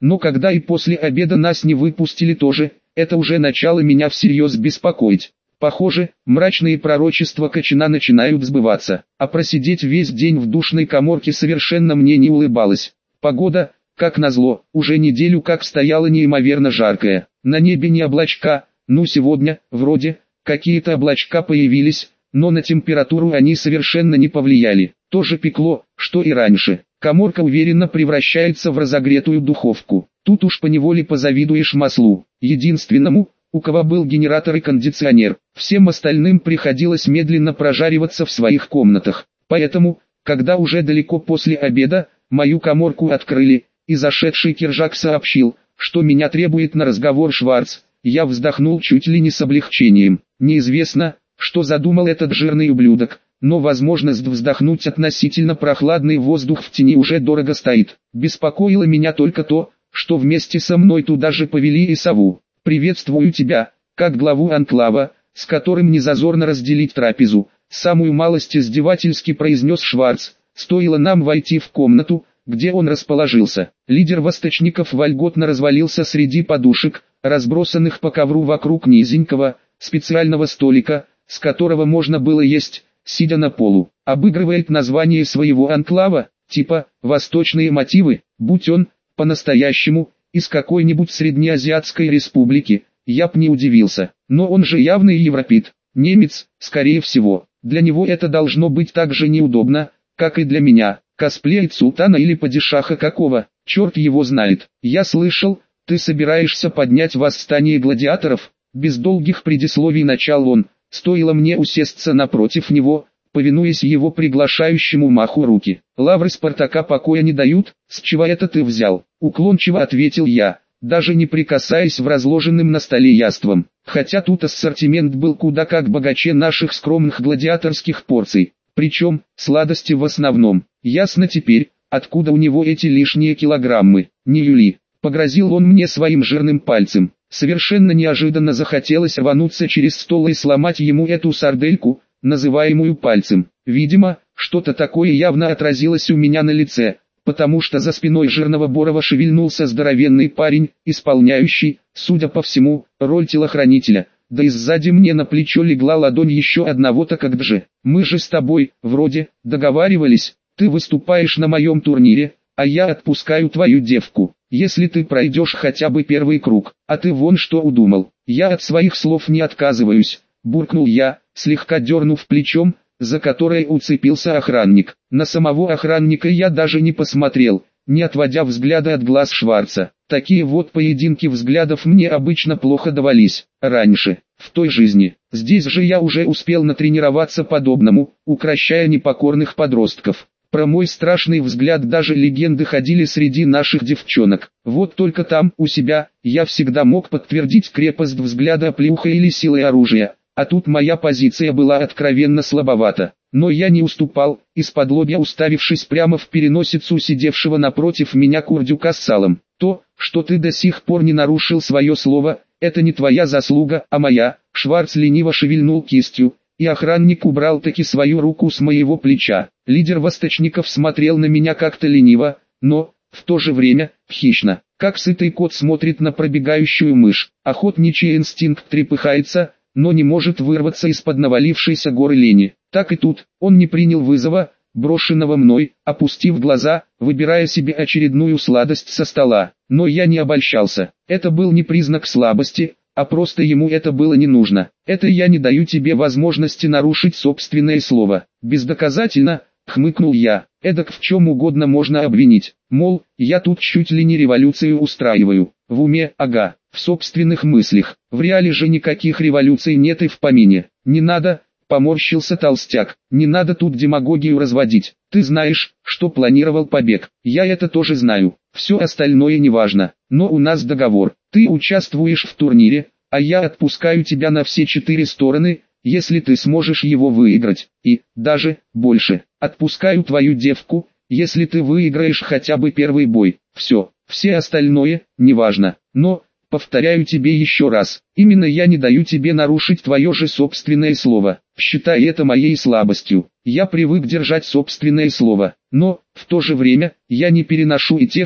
Но когда и после обеда нас не выпустили тоже, это уже начало меня всерьез беспокоить. Похоже, мрачные пророчества Кочана начинают сбываться, а просидеть весь день в душной каморке совершенно мне не улыбалось. Погода, как назло, уже неделю как стояла неимоверно жаркая, на небе не облачка, ну сегодня, вроде, какие-то облачка появились, но на температуру они совершенно не повлияли, тоже пекло, что и раньше. Каморка уверенно превращается в разогретую духовку, тут уж поневоле позавидуешь маслу, единственному, у кого был генератор и кондиционер, всем остальным приходилось медленно прожариваться в своих комнатах, поэтому, когда уже далеко после обеда, мою каморку открыли, и зашедший Киржак сообщил, что меня требует на разговор Шварц, я вздохнул чуть ли не с облегчением, неизвестно, что задумал этот жирный ублюдок, но возможность вздохнуть относительно прохладный воздух в тени уже дорого стоит. Беспокоило меня только то, что вместе со мной туда же повели и сову. «Приветствую тебя, как главу анклава, с которым не зазорно разделить трапезу», самую малость издевательски произнес Шварц. Стоило нам войти в комнату, где он расположился. Лидер восточников вольготно развалился среди подушек, разбросанных по ковру вокруг низенького, специального столика, с которого можно было есть, сидя на полу. Обыгрывает название своего анклава, типа «Восточные мотивы», будь он, по-настоящему, из какой-нибудь среднеазиатской республики, я б не удивился. Но он же явный европит, немец, скорее всего. Для него это должно быть так же неудобно, как и для меня. Косплеить султана или падишаха какого, черт его знает. Я слышал, ты собираешься поднять восстание гладиаторов, без долгих предисловий начал он. Стоило мне усесться напротив него, повинуясь его приглашающему маху руки. Лавры Спартака покоя не дают, с чего это ты взял? Уклончиво ответил я, даже не прикасаясь в разложенным на столе яством. Хотя тут ассортимент был куда как богаче наших скромных гладиаторских порций. Причем, сладости в основном. Ясно теперь, откуда у него эти лишние килограммы. Не Юли. Погрозил он мне своим жирным пальцем. Совершенно неожиданно захотелось рвануться через стол и сломать ему эту сардельку, называемую пальцем. Видимо, что-то такое явно отразилось у меня на лице, потому что за спиной жирного Борова шевельнулся здоровенный парень, исполняющий, судя по всему, роль телохранителя. Да и сзади мне на плечо легла ладонь еще одного-то как Дже. Мы же с тобой, вроде, договаривались, ты выступаешь на моем турнире, а я отпускаю твою девку, если ты пройдешь хотя бы первый круг. А ты вон что удумал. Я от своих слов не отказываюсь, буркнул я, слегка дернув плечом, за которое уцепился охранник. На самого охранника я даже не посмотрел, не отводя взгляда от глаз Шварца. Такие вот поединки взглядов мне обычно плохо давались, раньше, в той жизни. Здесь же я уже успел натренироваться подобному, укращая непокорных подростков. Про мой страшный взгляд даже легенды ходили среди наших девчонок. Вот только там, у себя, я всегда мог подтвердить крепость взгляда оплеухой или силой оружия. А тут моя позиция была откровенно слабовата. Но я не уступал, исподлобья уставившись прямо в переносицу сидевшего напротив меня курдюка с салом. То, что ты до сих пор не нарушил свое слово, это не твоя заслуга, а моя. Шварц лениво шевельнул кистью, и охранник убрал таки свою руку с моего плеча. Лидер восточников смотрел на меня как-то лениво, но, в то же время, хищно, как сытый кот смотрит на пробегающую мышь. Охотничий инстинкт трепыхается, но не может вырваться из-под навалившейся горы лени. Так и тут, он не принял вызова, брошенного мной, опустив глаза, выбирая себе очередную сладость со стола. Но я не обольщался. Это был не признак слабости, а просто ему это было не нужно. Это я не даю тебе возможности нарушить собственное слово. Бездоказательно, хмыкнул я. Эдак в чем угодно можно обвинить. Мол, я тут чуть ли не революцию устраиваю. В уме, ага, в собственных мыслях. В реале же никаких революций нет и в помине. Не надо, поморщился толстяк. Не надо тут демагогию разводить. Ты знаешь, что планировал побег. Я это тоже знаю. Все остальное не важно. Но у нас договор. Ты участвуешь в турнире, а я отпускаю тебя на все 4 стороны, если ты сможешь его выиграть. И, даже, больше, отпускаю твою девку, если ты выиграешь хотя бы первый бой. Все остальное, неважно. Но, повторяю тебе еще раз, именно я не даю тебе нарушить твое же собственное слово. Считай это моей слабостью. Я привык держать собственное слово, но, в то же время, я не переношу и тех,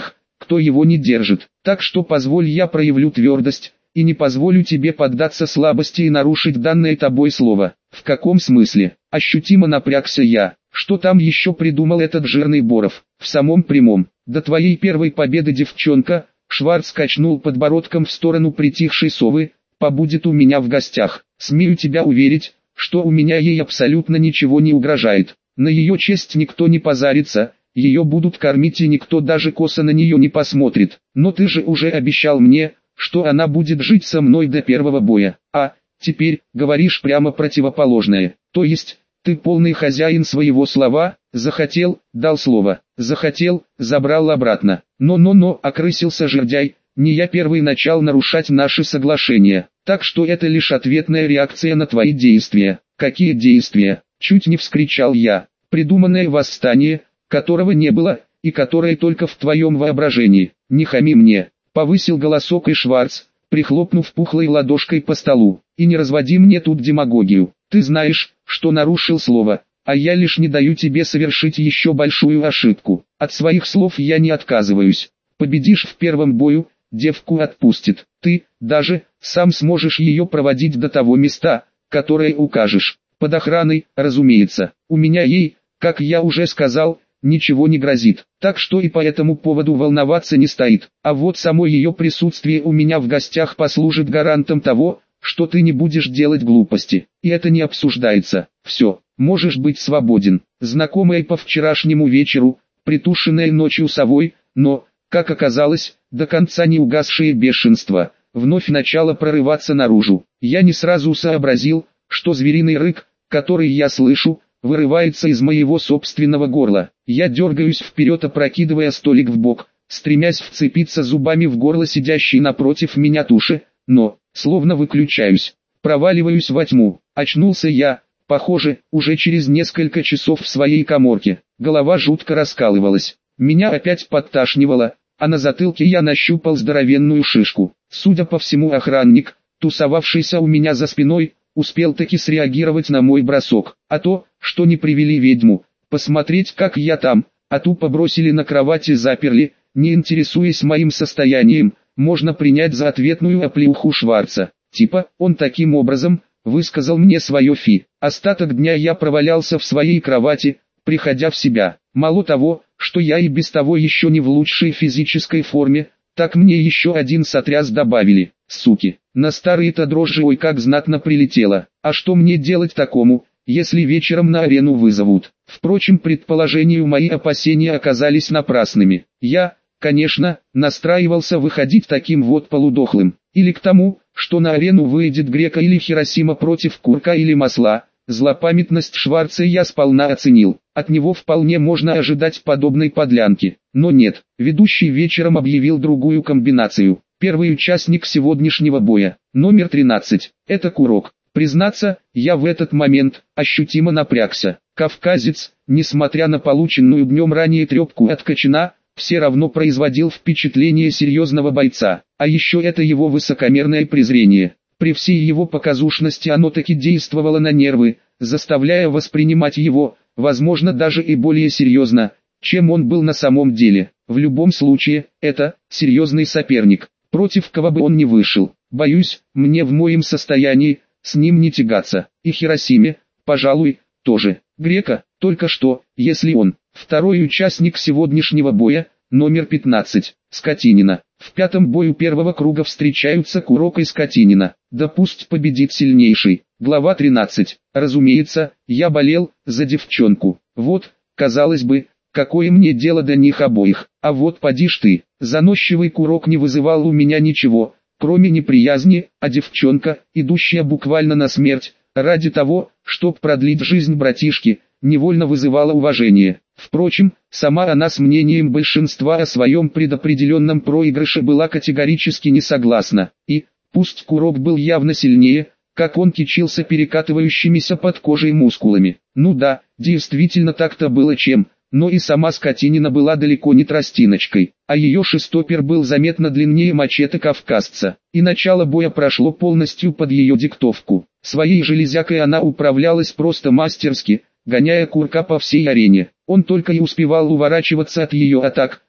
никто его не держит. Так что позволь я проявлю твердость, и не позволю тебе поддаться слабости и нарушить данное тобой слово. В каком смысле? Ощутимо напрягся я. Что там еще придумал этот жирный Боров? В самом прямом. До твоей первой победы, девчонка, Шварц качнул подбородком в сторону притихшей совы, побудет у меня в гостях. Смею тебя уверить, что у меня ей абсолютно ничего не угрожает. На ее честь никто не позарится, ее будут кормить и никто даже косо на нее не посмотрит. Но ты же уже обещал мне, что она будет жить со мной до первого боя. А теперь говоришь прямо противоположное. То есть, ты полный хозяин своего слова, захотел, дал слово, захотел, забрал обратно. Но, окрысился жердяй, не я первый начал нарушать наши соглашения. Так что это лишь ответная реакция на твои действия. Какие действия? Чуть не вскричал я. Придуманное восстание, которого не было, и которое только в твоем воображении. Не хами мне. Повысил голосок и Шварц, прихлопнув пухлой ладошкой по столу. И не разводи мне тут демагогию. Ты знаешь, что нарушил слово, а я лишь не даю тебе совершить еще большую ошибку. От своих слов я не отказываюсь. Победишь в первом бою, девку отпустит. Ты, даже, сам сможешь ее проводить до того места, которое укажешь. Под охраной, разумеется. У меня ей, как я уже сказал, ничего не грозит. Так что и по этому поводу волноваться не стоит. А вот само ее присутствие у меня в гостях послужит гарантом того, что ты не будешь делать глупости. И это не обсуждается. Все, можешь быть свободен. Знакомая по вчерашнему вечеру, притушенная ночью совой, но, как оказалось, до конца не угасшее бешенство, вновь начало прорываться наружу. Я не сразу сообразил, что звериный рык, который я слышу, вырывается из моего собственного горла. Я дергаюсь вперед, опрокидывая столик в бок, стремясь вцепиться зубами в горло сидящей напротив меня туши, но, словно выключаюсь, проваливаюсь во тьму. Очнулся я, похоже, уже через несколько часов в своей каморке. Голова жутко раскалывалась, меня опять подташнивало, а на затылке я нащупал здоровенную шишку. Судя по всему, охранник, тусовавшийся у меня за спиной, успел таки среагировать на мой бросок. А то, что не привели ведьму, посмотреть как я там, а тупо бросили на кровать и заперли, не интересуясь моим состоянием, можно принять за ответную оплеуху Шварца. Типа, он таким образом высказал мне свое фи. Остаток дня я провалялся в своей кровати, приходя в себя. Мало того, что я и без того еще не в лучшей физической форме, так мне еще один сотряс добавили. Суки, на старые-то дрожжи ой как знатно прилетело. А что мне делать такому, если вечером на арену вызовут? Впрочем, предположению мои опасения оказались напрасными. Я, конечно, настраивался выходить таким вот полудохлым. Или к тому, что на арену выйдет Грека или Хиросима против Курка или Масла. Злопамятность Шварца я сполна оценил. От него вполне можно ожидать подобной подлянки. Но нет, ведущий вечером объявил другую комбинацию. Первый участник сегодняшнего боя, номер 13, это Курок. Признаться, я в этот момент ощутимо напрягся. Кавказец, несмотря на полученную днем ранее трепку от Кочана, все равно производил впечатление серьезного бойца. А еще это его высокомерное презрение. При всей его показушности оно таки действовало на нервы, заставляя воспринимать его, возможно даже и более серьезно, чем он был на самом деле. В любом случае, это серьезный соперник, против кого бы он ни вышел. Боюсь, мне в моем состоянии с ним не тягаться. И Хиросиме, пожалуй, тоже. Грека, только что, если он, второй участник сегодняшнего боя, номер 15, Скотинина. В пятом бою первого круга встречаются Курок и Скотинина. Да пусть победит сильнейший. Глава 13. Разумеется, я болел за девчонку. Вот, казалось бы, какое мне дело до них обоих. А вот поди ж ты, заносчивый Курок не вызывал у меня ничего, кроме неприязни, а девчонка, идущая буквально на смерть, ради того, чтоб продлить жизнь братишки, невольно вызывала уважение. Впрочем, сама она с мнением большинства о своем предопределенном проигрыше была категорически не согласна. И, пусть Курок был явно сильнее, как он кичился перекатывающимися под кожей мускулами. Ну да, действительно так-то было чем, но и сама Скотинина была далеко не тростиночкой, а ее шестопер был заметно длиннее мачете кавказца. И начало боя прошло полностью под ее диктовку. Своей железякой она управлялась просто мастерски, гоняя Курка по всей арене. Он только и успевал уворачиваться от ее атак,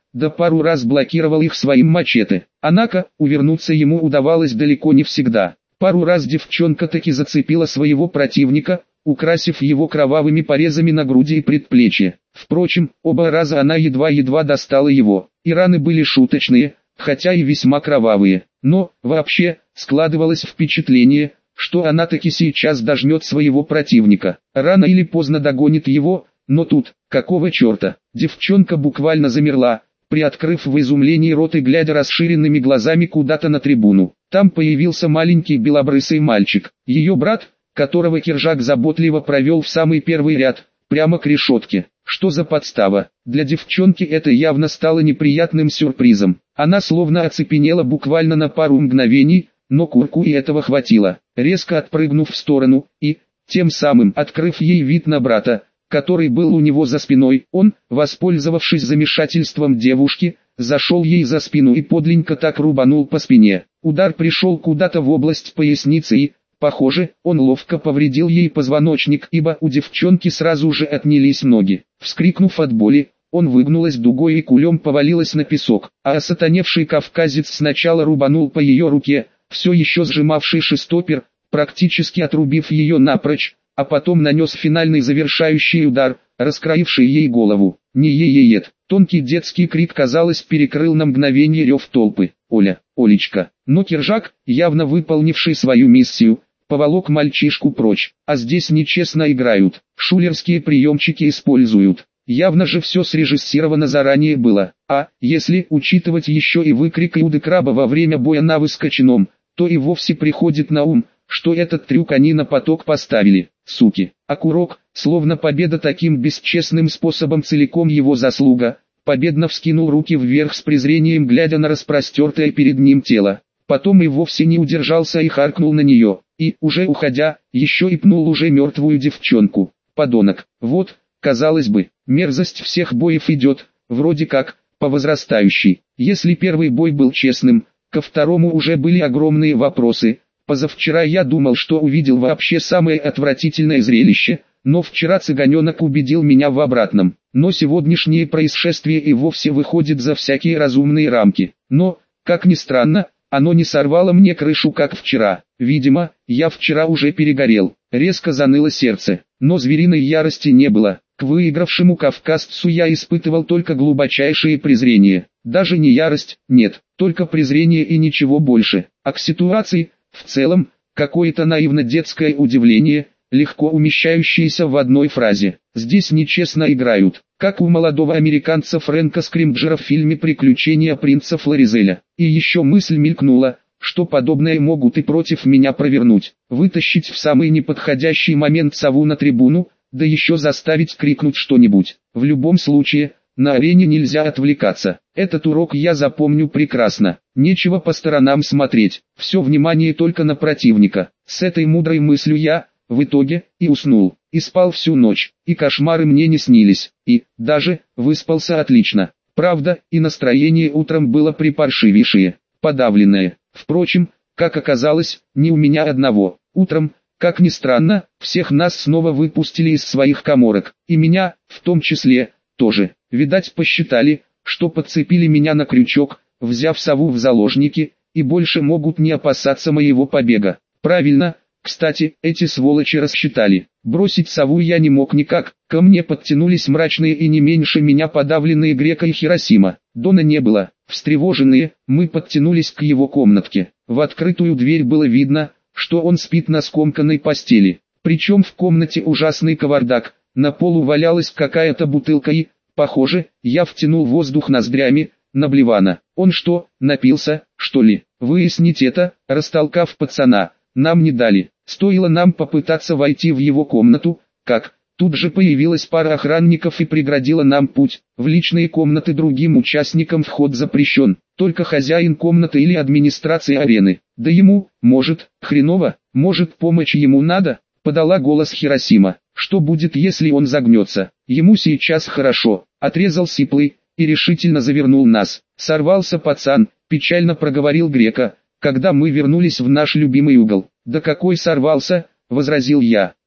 да пару раз блокировал их своим мачете. Однако, увернуться ему удавалось далеко не всегда. Пару раз девчонка таки зацепила своего противника, украсив его кровавыми порезами на груди и предплечье. Впрочем, оба раза она едва-едва достала его, и раны были шуточные, хотя и весьма кровавые. Но, вообще, складывалось впечатление, что она таки сейчас дожмет своего противника. Рано или поздно догонит его, но тут, какого черта, девчонка буквально замерла, приоткрыв в изумлении рот и глядя расширенными глазами куда-то на трибуну. Там появился маленький белобрысый мальчик, ее брат, которого Киржак заботливо провел в самый первый ряд, прямо к решетке. Что за подстава? Для девчонки это явно стало неприятным сюрпризом. Она словно оцепенела буквально на пару мгновений, но Курку и этого хватило. Резко отпрыгнув в сторону и, тем самым открыв ей вид на брата, который был у него за спиной, он, воспользовавшись замешательством девушки, зашел ей за спину и подленько так рубанул по спине. Удар пришел куда-то в область поясницы и, похоже, он ловко повредил ей позвоночник, ибо у девчонки сразу же отнялись ноги. Вскрикнув от боли, он выгнулась дугой и кулем повалилась на песок, а осатаневший кавказец сначала рубанул по ее руке, все еще сжимавший шестопер, практически отрубив ее напрочь, а потом нанес финальный завершающий удар, раскроивший ей голову. Не-е-е-ет. Тонкий детский крик, казалось, перекрыл на мгновение рев толпы. Оля, Олечка. Но Киржак, явно выполнивший свою миссию, поволок мальчишку прочь. А здесь нечестно играют, шулерские приемчики используют. Явно же все срежиссировано заранее было. А, если учитывать еще и выкрик Иуды Краба во время боя на выскоченном, то и вовсе приходит на ум, что этот трюк они на поток поставили, суки. А Курок, словно победа таким бесчестным способом целиком его заслуга, победно вскинул руки вверх с презрением, глядя на распростертое перед ним тело. Потом и вовсе не удержался и харкнул на нее, и, уже уходя, еще и пнул уже мертвую девчонку. Подонок. Вот, казалось бы, мерзость всех боев идет, вроде как, по возрастающей. Если первый бой был честным, ко второму уже были огромные вопросы. Позавчера я думал, что увидел вообще самое отвратительное зрелище, но вчера цыганенок убедил меня в обратном. Но сегодняшнее происшествие и вовсе выходит за всякие разумные рамки. Но, как ни странно, оно не сорвало мне крышу, как вчера. Видимо, я вчера уже перегорел. Резко заныло сердце, но звериной ярости не было. К выигравшему кавказцу я испытывал только глубочайшее презрение. Даже не ярость, нет, только презрение и ничего больше. А к ситуации, в целом, какое-то наивно-детское удивление, легко умещающееся в одной фразе. Здесь нечестно играют, как у молодого американца Фрэнка Скримджера в фильме «Приключения принца Флоризеля». И еще мысль мелькнула, что подобное могут и против меня провернуть. Вытащить в самый неподходящий момент сову на трибуну, да еще заставить крикнуть что-нибудь. В любом случае, на арене нельзя отвлекаться. Этот урок я запомню прекрасно. Нечего по сторонам смотреть. Все внимание только на противника. С этой мудрой мыслью я, в итоге, и уснул. И спал всю ночь. И кошмары мне не снились. И, даже, выспался отлично. Правда, и настроение утром было припаршивейшее, подавленное. Впрочем, как оказалось, не у меня одного. Утром, как ни странно, всех нас снова выпустили из своих каморок. И меня, в том числе, тоже. Видать, посчитали, что подцепили меня на крючок, взяв сову в заложники, и больше могут не опасаться моего побега. Правильно, кстати, эти сволочи рассчитали. Бросить сову я не мог никак, ко мне подтянулись мрачные и не меньше меня подавленные Грека и Хиросима. Дона не было. Встревоженные, мы подтянулись к его комнатке. В открытую дверь было видно, что он спит на скомканной постели. Причем в комнате ужасный кавардак, на полу валялась какая-то бутылка и, похоже, я втянул воздух ноздрями, наблевано. Он что, напился, что ли? Выяснить это, растолкав пацана, нам не дали. Стоило нам попытаться войти в его комнату, как, тут же появилась пара охранников и преградила нам путь. В личные комнаты другим участникам вход запрещен, только хозяин комнаты или администрация арены. Да ему, может, хреново, может помощь ему надо, подала голос Хиросима. Что будет, если он загнется? Ему сейчас хорошо, отрезал сиплый, и решительно завернул нас. Сорвался пацан, печально проговорил Грека, когда мы вернулись в наш любимый угол. Да какой сорвался, возразил я.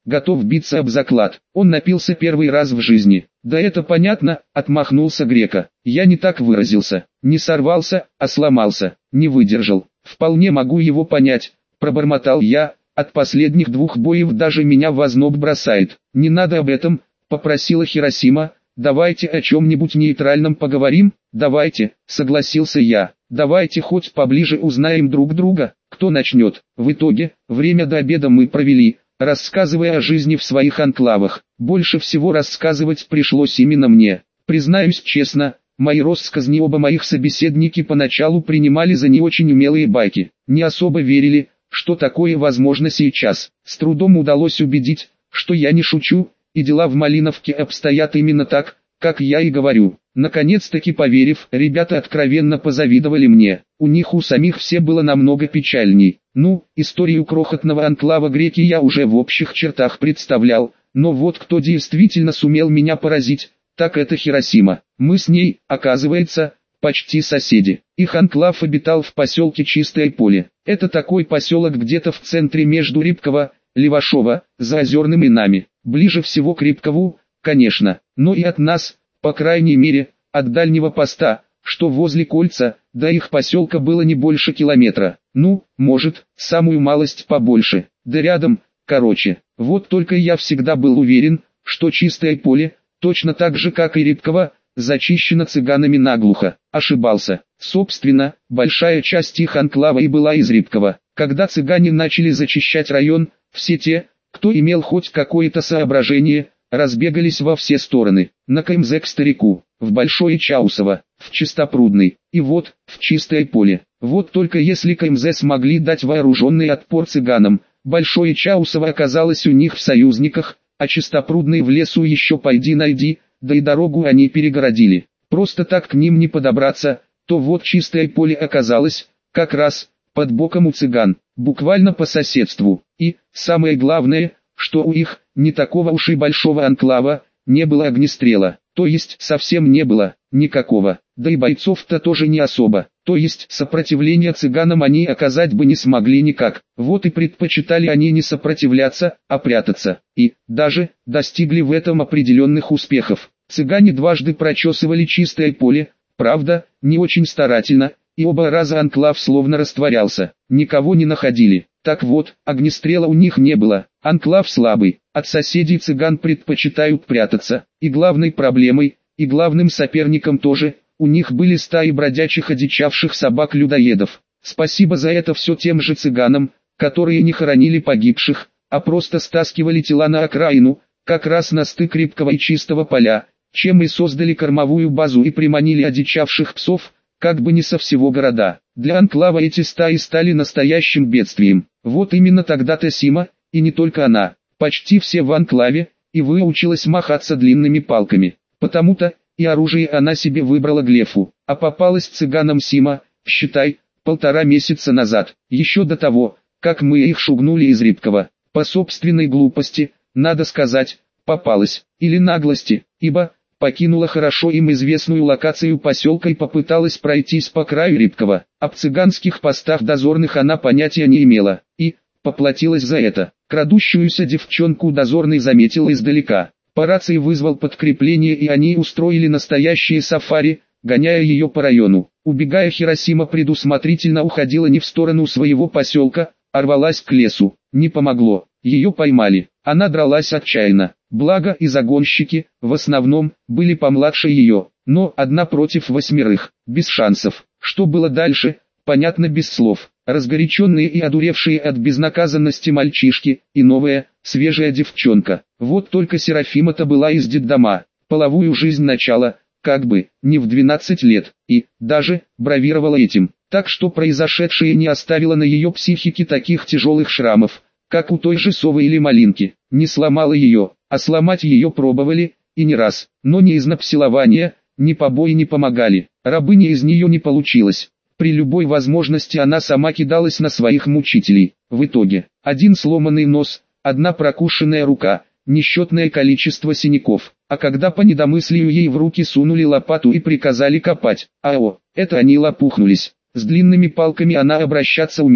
готов биться об заклад. Он напился первый раз в жизни. Да это понятно, отмахнулся Грека. Я не так выразился. Не сорвался, а сломался. Не выдержал. Вполне могу его понять, пробормотал я. От последних двух боев даже меня в озноб бросает. Не надо об этом, попросила Хиросима. Давайте о чем-нибудь нейтральном поговорим. Давайте, согласился я. Давайте хоть поближе узнаем друг друга. Кто начнет? В итоге, время до обеда мы провели, рассказывая о жизни в своих анклавах. Больше всего рассказывать пришлось именно мне. Признаюсь честно, мои россказни оба моих собеседники поначалу принимали за не очень умелые байки. Не особо верили, что такое возможно сейчас. С трудом удалось убедить, что я не шучу, и дела в Малиновке обстоят именно так, как я и говорю. Наконец-таки поверив, ребята откровенно позавидовали мне. У них у самих все было намного печальней. Ну, историю крохотного анклава Греки я уже в общих чертах представлял, но вот кто действительно сумел меня поразить, так это Хиросима. Мы с ней, оказывается, почти соседи. Их анклав обитал в поселке Чистое Поле. Это такой поселок где-то в центре между Рябково, Левашово, Заозерным и нами. Ближе всего к Рябкову, конечно, но и от нас, по крайней мере, от дальнего поста, что возле кольца, до их поселка было не больше километра. Ну, может, самую малость побольше, да рядом, короче. Вот только я всегда был уверен, что Чистое Поле, точно так же как и Рябково, зачищено цыганами наглухо. Ошибался. Собственно, большая часть их анклава и была из Рябкова. Когда цыгане начали зачищать район, все те, кто имел хоть какое-то соображение, разбегались во все стороны. На КМЗ к старику, в Большое Чаусово, в Чистопрудный, и вот, в Чистое Поле. Вот только если КМЗ смогли дать вооруженный отпор цыганам, Большое Чаусово оказалось у них в союзниках, а Чистопрудный в лесу еще пойди найди, да и дорогу они перегородили. Просто так к ним не подобраться, то вот Чистое Поле оказалось, как раз, под боком у цыган, буквально по соседству. И, самое главное, что у их, не такого уж и большого анклава, не было огнестрела. То есть совсем не было, никакого. Да и бойцов-то тоже не особо. То есть сопротивления цыганам они оказать бы не смогли никак. Вот и предпочитали они не сопротивляться, а прятаться. И, даже, достигли в этом определенных успехов. Цыгане дважды прочесывали Чистое Поле, правда, не очень старательно, и оба раза анклав словно растворялся. Никого не находили. Так вот, огнестрела у них не было. Анклав слабый, от соседей цыган предпочитают прятаться. И главной проблемой, и главным соперником тоже, у них были стаи бродячих одичавших собак-людоедов. Спасибо за это все тем же цыганам, которые не хоронили погибших, а просто стаскивали тела на окраину, как раз на стык Рябкова и Чистого Поля, чем и создали кормовую базу и приманили одичавших псов, как бы не со всего города. Для анклава эти стаи стали настоящим бедствием. Вот именно тогда-то Сима, и не только она, почти все в анклаве, и выучилась махаться длинными палками. Потому-то, и оружие она себе выбрала глефу, а попалась цыганам Сима, считай, 1,5 месяца назад, еще до того, как мы их шугнули из Рябкова. По собственной глупости, надо сказать, попалась, или наглости, ибо, покинула хорошо им известную локацию поселка и попыталась пройтись по краю Рябкова. Об цыганских постах дозорных она понятия не имела, и, поплатилась за это. Крадущуюся девчонку дозорный заметил издалека. По рации вызвал подкрепление, и они устроили настоящее сафари, гоняя ее по району. Убегая, Хиросима предусмотрительно уходила не в сторону своего поселка, а рвалась к лесу. Не помогло, ее поймали. Она дралась отчаянно. Благо и загонщики, в основном, были помладше ее, но одна против 8, без шансов. Что было дальше, понятно без слов. Разгоряченные и одуревшие от безнаказанности мальчишки, и новая, свежая девчонка. Вот только Серафима-то была из детдома, половую жизнь начала, как бы, не в 12 лет, и, даже, бравировала этим. Так что произошедшее не оставило на ее психике таких тяжелых шрамов, как у той же совы или малинки. Не сломало ее, а сломать ее пробовали, и не раз, но ни изнасилования, ни побои не помогали. Рабыня из нее не получилось. При любой возможности она сама кидалась на своих мучителей. В итоге, один сломанный нос, одна прокушенная рука, несчетное количество синяков. А когда по недомыслию ей в руки сунули лопату и приказали копать, это они лопухнулись. С длинными палками она обращаться умела.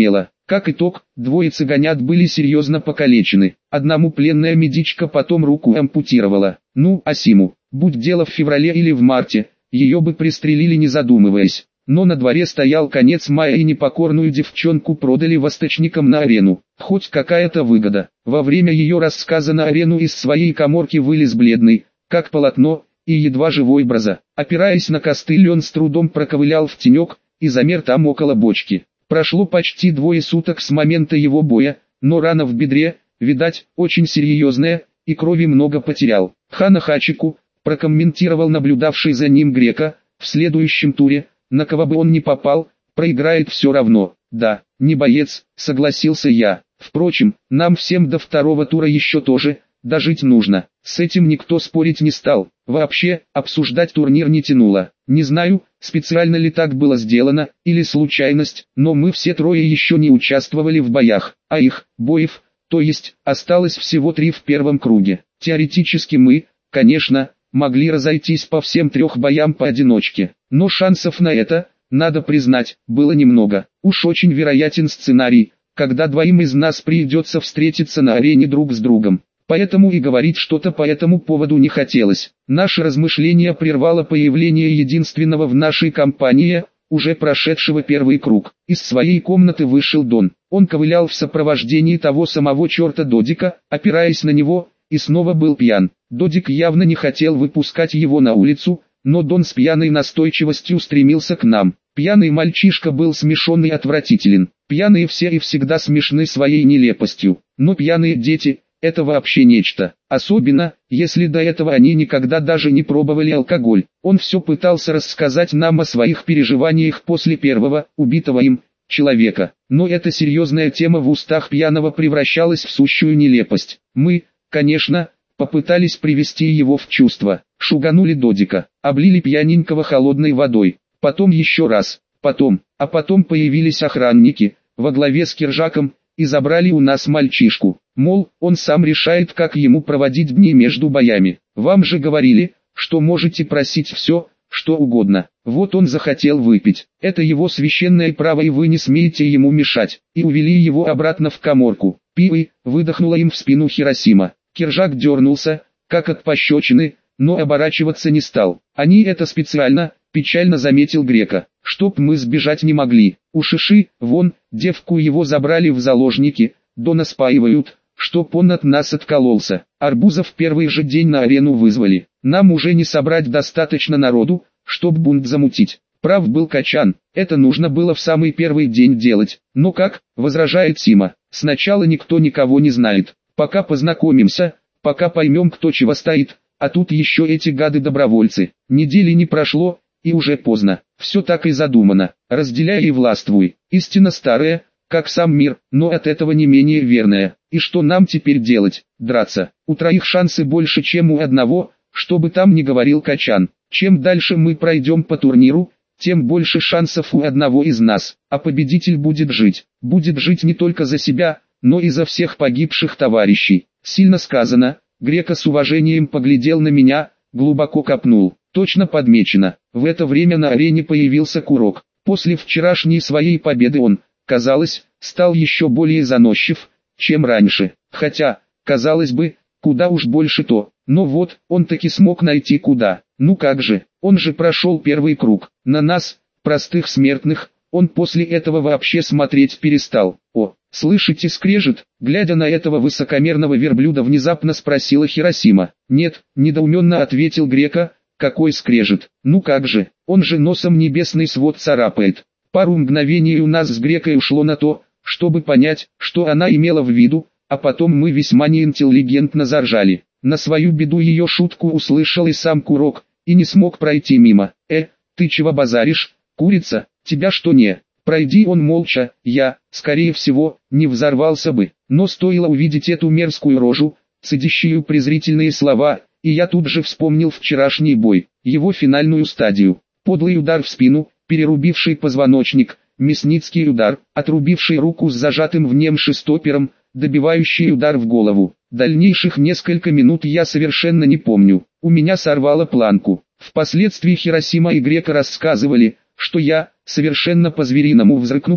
Как итог, двое цыганят были серьезно покалечены. Одному пленная медичка потом руку ампутировала. Ну, а Симу, будь дело в феврале или в марте, ее бы пристрелили не задумываясь. Но на дворе стоял конец мая и непокорную девчонку продали восточникам на арену. Хоть какая-то выгода. Во время ее рассказа на арену из своей каморки вылез бледный, как полотно, и едва живой Браза. Опираясь на костыль, он с трудом проковылял в тенек и замер там около бочки. Прошло почти 2 суток с момента его боя, но рана в бедре, видать, очень серьезная, и крови много потерял. Хана Хачику, прокомментировал наблюдавший за ним Грека, в следующем туре, на кого бы он ни попал, проиграет все равно. Да, не боец, согласился я. Впрочем, нам всем до 2-го тура еще тоже дожить нужно. С этим никто спорить не стал. Вообще, обсуждать турнир не тянуло. Не знаю, специально ли так было сделано, или случайность, но мы все трое еще не участвовали в боях, а их, боев, то есть, осталось всего 3 в первом круге. Теоретически мы, конечно, могли разойтись по всем 3 боям поодиночке, но шансов на это, надо признать, было немного. Уж очень вероятен сценарий, когда двоим из нас придется встретиться на арене друг с другом. Поэтому и говорить что-то по этому поводу не хотелось. Наши размышления прервало появление единственного в нашей компании, уже прошедшего первый круг. Из своей комнаты вышел Дон. Он ковылял в сопровождении того самого черта Додика, опираясь на него, и снова был пьян. Додик явно не хотел выпускать его на улицу, но Дон с пьяной настойчивостью стремился к нам. Пьяный мальчишка был смешон и отвратителен. Пьяные все и всегда смешны своей нелепостью, но пьяные дети – это вообще нечто. Особенно, если до этого они никогда даже не пробовали алкоголь. Он все пытался рассказать нам о своих переживаниях после первого, убитого им, человека. Но эта серьезная тема в устах пьяного превращалась в сущую нелепость. Мы, конечно, попытались привести его в чувство. Шуганули Додика, облили пьяненького холодной водой. Потом еще раз, потом появились охранники, во главе с Киржаком, и забрали у нас мальчишку. Мол, он сам решает, как ему проводить дни между боями. Вам же говорили, что можете просить все, что угодно. Вот он захотел выпить. Это его священное право, и вы не смеете ему мешать. И увели его обратно в каморку. Пиво, выдохнула им в спину Хиросима. Киржак дернулся, как от пощечины, но оборачиваться не стал. Они это специально, печально заметил Грека, чтоб мы сбежать не могли. У Шиши, вон, девку его забрали в заложники, Дона спаивают, чтоб он от нас откололся. Арбуза в первый же день на арену вызвали. Нам уже не собрать достаточно народу, чтоб бунт замутить. Прав был Качан, это нужно было в самый первый день делать. Но как, возражает Сима, сначала никто никого не знает. Пока познакомимся, пока поймем, кто чего стоит, а тут еще эти гады-добровольцы. Недели не прошло, и уже поздно. Все так и задумано. Разделяй и властвуй. Истина старая, как сам мир, но от этого не менее верная. И что нам теперь делать? Драться. У троих шансы больше, чем у одного, что бы там ни говорил Качан. Чем дальше мы пройдем по турниру, тем больше шансов у одного из нас. А победитель будет жить. Будет жить не только за себя, но и за всех погибших товарищей. Сильно сказано. Грека с уважением поглядел на меня, глубоко копнул. Точно подмечено. В это время на арене появился Курок. После вчерашней своей победы он, казалось, стал еще более заносчив, чем раньше. Хотя, казалось бы, куда уж больше то. Но вот, он таки смог найти куда. Ну как же, он же прошел первый круг. На нас, простых смертных, он после этого вообще смотреть перестал. О, слышите скрежет? Глядя на этого высокомерного верблюда, внезапно спросила Хиросима. Нет, недоуменно ответил Грека. Какой скрежет? Ну как же, он же носом небесный свод царапает. Пару мгновений у нас с Грекой ушло на то, чтобы понять, что она имела в виду, а потом мы весьма неинтеллигентно заржали. На свою беду ее шутку услышал и сам Курок, и не смог пройти мимо. Ты чего базаришь, курица, тебя что не? Пройди он молча, я, скорее всего, не взорвался бы, но стоило увидеть эту мерзкую рожу, цедящую презрительные слова, и я тут же вспомнил вчерашний бой, его финальную стадию. Подлый удар в спину, перерубивший позвоночник, мясницкий удар, отрубивший руку с зажатым в нем шестопером, добивающий удар в голову. Дальнейших несколько минут я совершенно не помню, у меня сорвало планку. Впоследствии Хиросима и Грека рассказывали, что я, совершенно по-звериному взрыкнув,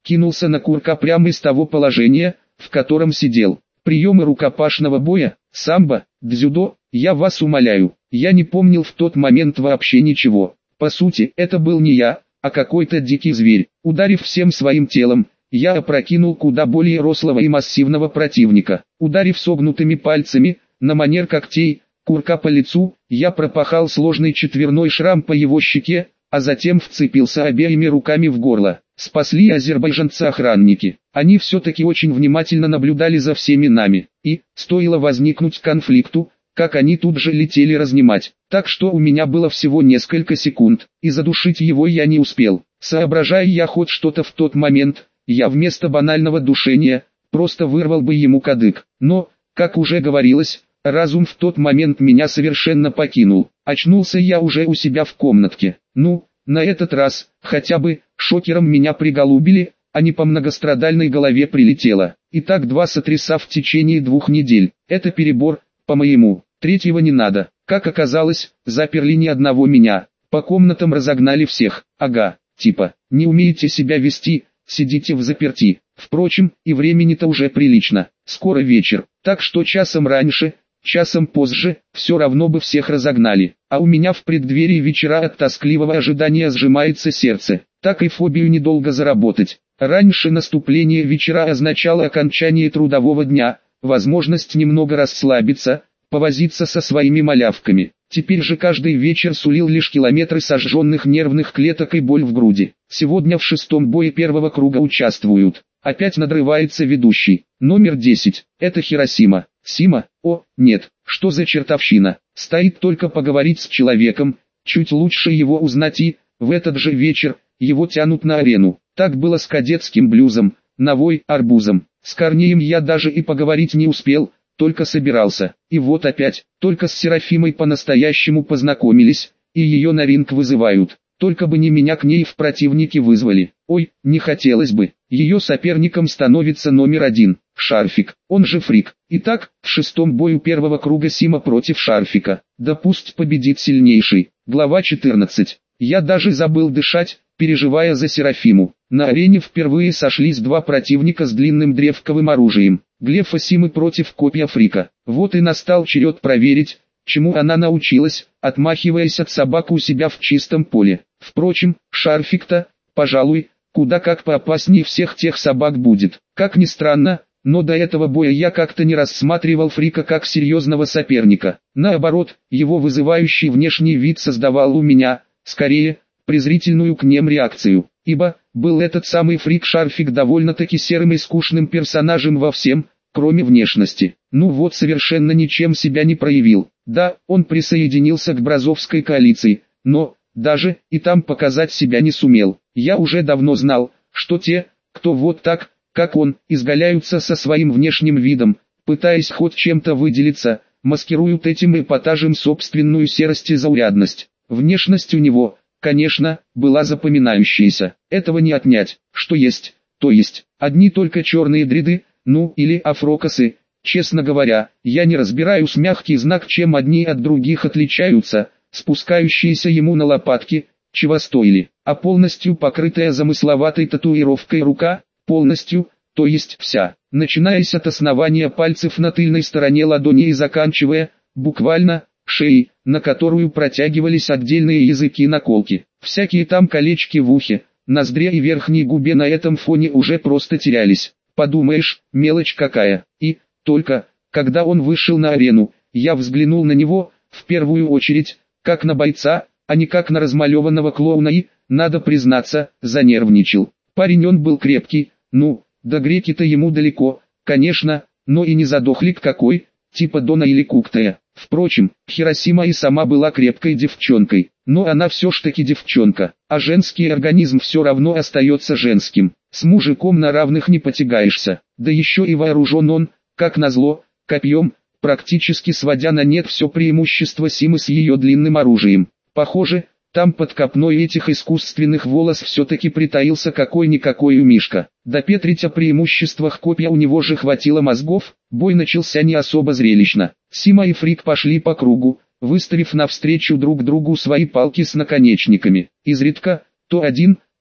кинулся на Курка прямо из того положения, в котором сидел. Приемы рукопашного боя, самбо, дзюдо, я вас умоляю, я не помнил в тот момент вообще ничего. По сути, это был не я, а какой-то дикий зверь. Ударив всем своим телом, я опрокинул куда более рослого и массивного противника. Ударив согнутыми пальцами, на манер когтей, Курка по лицу, я пропахал сложный четверной шрам по его щеке, а затем вцепился обеими руками в горло. Спасли азербайджанцы-охранники. Они все-таки очень внимательно наблюдали за всеми нами, и, стоило возникнуть конфликту, как они тут же летели разнимать. Так что у меня было всего несколько секунд, и задушить его я не успел. Соображая я хоть что-то в тот момент, я вместо банального душения, просто вырвал бы ему кадык. Но, как уже говорилось, разум в тот момент меня совершенно покинул. Очнулся я уже у себя в комнатке. Ну, на этот раз, хотя бы, шокером меня приголубили, а не по многострадальной голове прилетело. И так 2 сотряса в течение 2 недель. Это перебор, по-моему. Третьего не надо. Как оказалось, заперли не одного меня. По комнатам разогнали всех. Ага, типа, не умеете себя вести, сидите взаперти. Впрочем, и времени-то уже прилично. Скоро вечер, так что часом раньше, часом позже, все равно бы всех разогнали. А у меня в преддверии вечера от тоскливого ожидания сжимается сердце. Так и фобию недолго заработать. Раньше наступление вечера означало окончание трудового дня, возможность немного расслабиться, повозиться со своими малявками. Теперь же каждый вечер сулил лишь километры сожженных нервных клеток и боль в груди. Сегодня в 6-м бое первого круга участвуют. Опять надрывается ведущий. Номер 10. Это Хиросима. Сима? О, нет. Что за чертовщина? Стоит только поговорить с человеком, чуть лучше его узнать и, в этот же вечер, его тянут на арену. Так было с кадетским блюзом, Новой, арбузом. С Корнеем я даже и поговорить не успел, только собирался. И вот опять, только с Серафимой по-настоящему познакомились, и ее на ринг вызывают. Только бы не меня к ней в противники вызвали. Ой, не хотелось бы. Ее соперником становится номер 1, Шарфик, он же Фрик. Итак, в 6-м бою первого круга Сима против Шарфика. Да пусть победит сильнейший. Глава 14. Я даже забыл дышать, переживая за Серафиму. На арене впервые сошлись 2 противника с длинным древковым оружием. Глефа Симы против копья Фрика. Вот и настал черед проверить, чему она научилась, отмахиваясь от собак у себя в чистом поле. Впрочем, Шарфик-то, пожалуй, куда как поопаснее всех тех собак будет. Как ни странно, но до этого боя я как-то не рассматривал Фрика как серьезного соперника. Наоборот, его вызывающий внешний вид создавал у меня, скорее, презрительную к ним реакцию. Ибо, был этот самый Фрик-Шарфик довольно-таки серым и скучным персонажем во всем, кроме внешности. Ну вот совершенно ничем себя не проявил. Да, он присоединился к Бразовской коалиции, но, даже, и там показать себя не сумел. Я уже давно знал, что те, кто вот так, как он, изгаляются со своим внешним видом, пытаясь хоть чем-то выделиться, маскируют этим эпатажем собственную серость и заурядность. Внешность у него, конечно, была запоминающаяся. Этого не отнять. Что есть, то есть. Одни только черные дреды, ну или афрокосы. Честно говоря, я не разбираюсь мягкий знак, чем одни от других отличаются, спускающиеся ему на лопатки, чего стоили. А полностью покрытая замысловатой татуировкой рука, полностью, то есть вся, начиная от основания пальцев на тыльной стороне ладони и заканчивая, буквально, шеей, на которую протягивались отдельные языки-наколки. Всякие там колечки в ухе, ноздре и верхней губе на этом фоне уже просто терялись. Подумаешь, мелочь какая. И, только, когда он вышел на арену, я взглянул на него, в первую очередь, как на бойца, а не как на размалеванного клоуна и, надо признаться, занервничал. Парень он был крепкий, ну, до греки-то ему далеко, конечно, но и не задохлик какой, типа Дона или Куктая. Впрочем, Хиросима и сама была крепкой девчонкой, но она все ж таки девчонка, а женский организм все равно остается женским. С мужиком на равных не потягаешься, да еще и вооружен он, как назло, копьем, практически сводя на нет все преимущество Симы с ее длинным оружием. Похоже, там под копной этих искусственных волос все-таки притаился какой-никакой умишка. Допетрить о преимуществах копья у него же хватило мозгов, бой начался не особо зрелищно. Сима и Фрик пошли по кругу, выставив навстречу друг другу свои палки с наконечниками. Изредка, то один,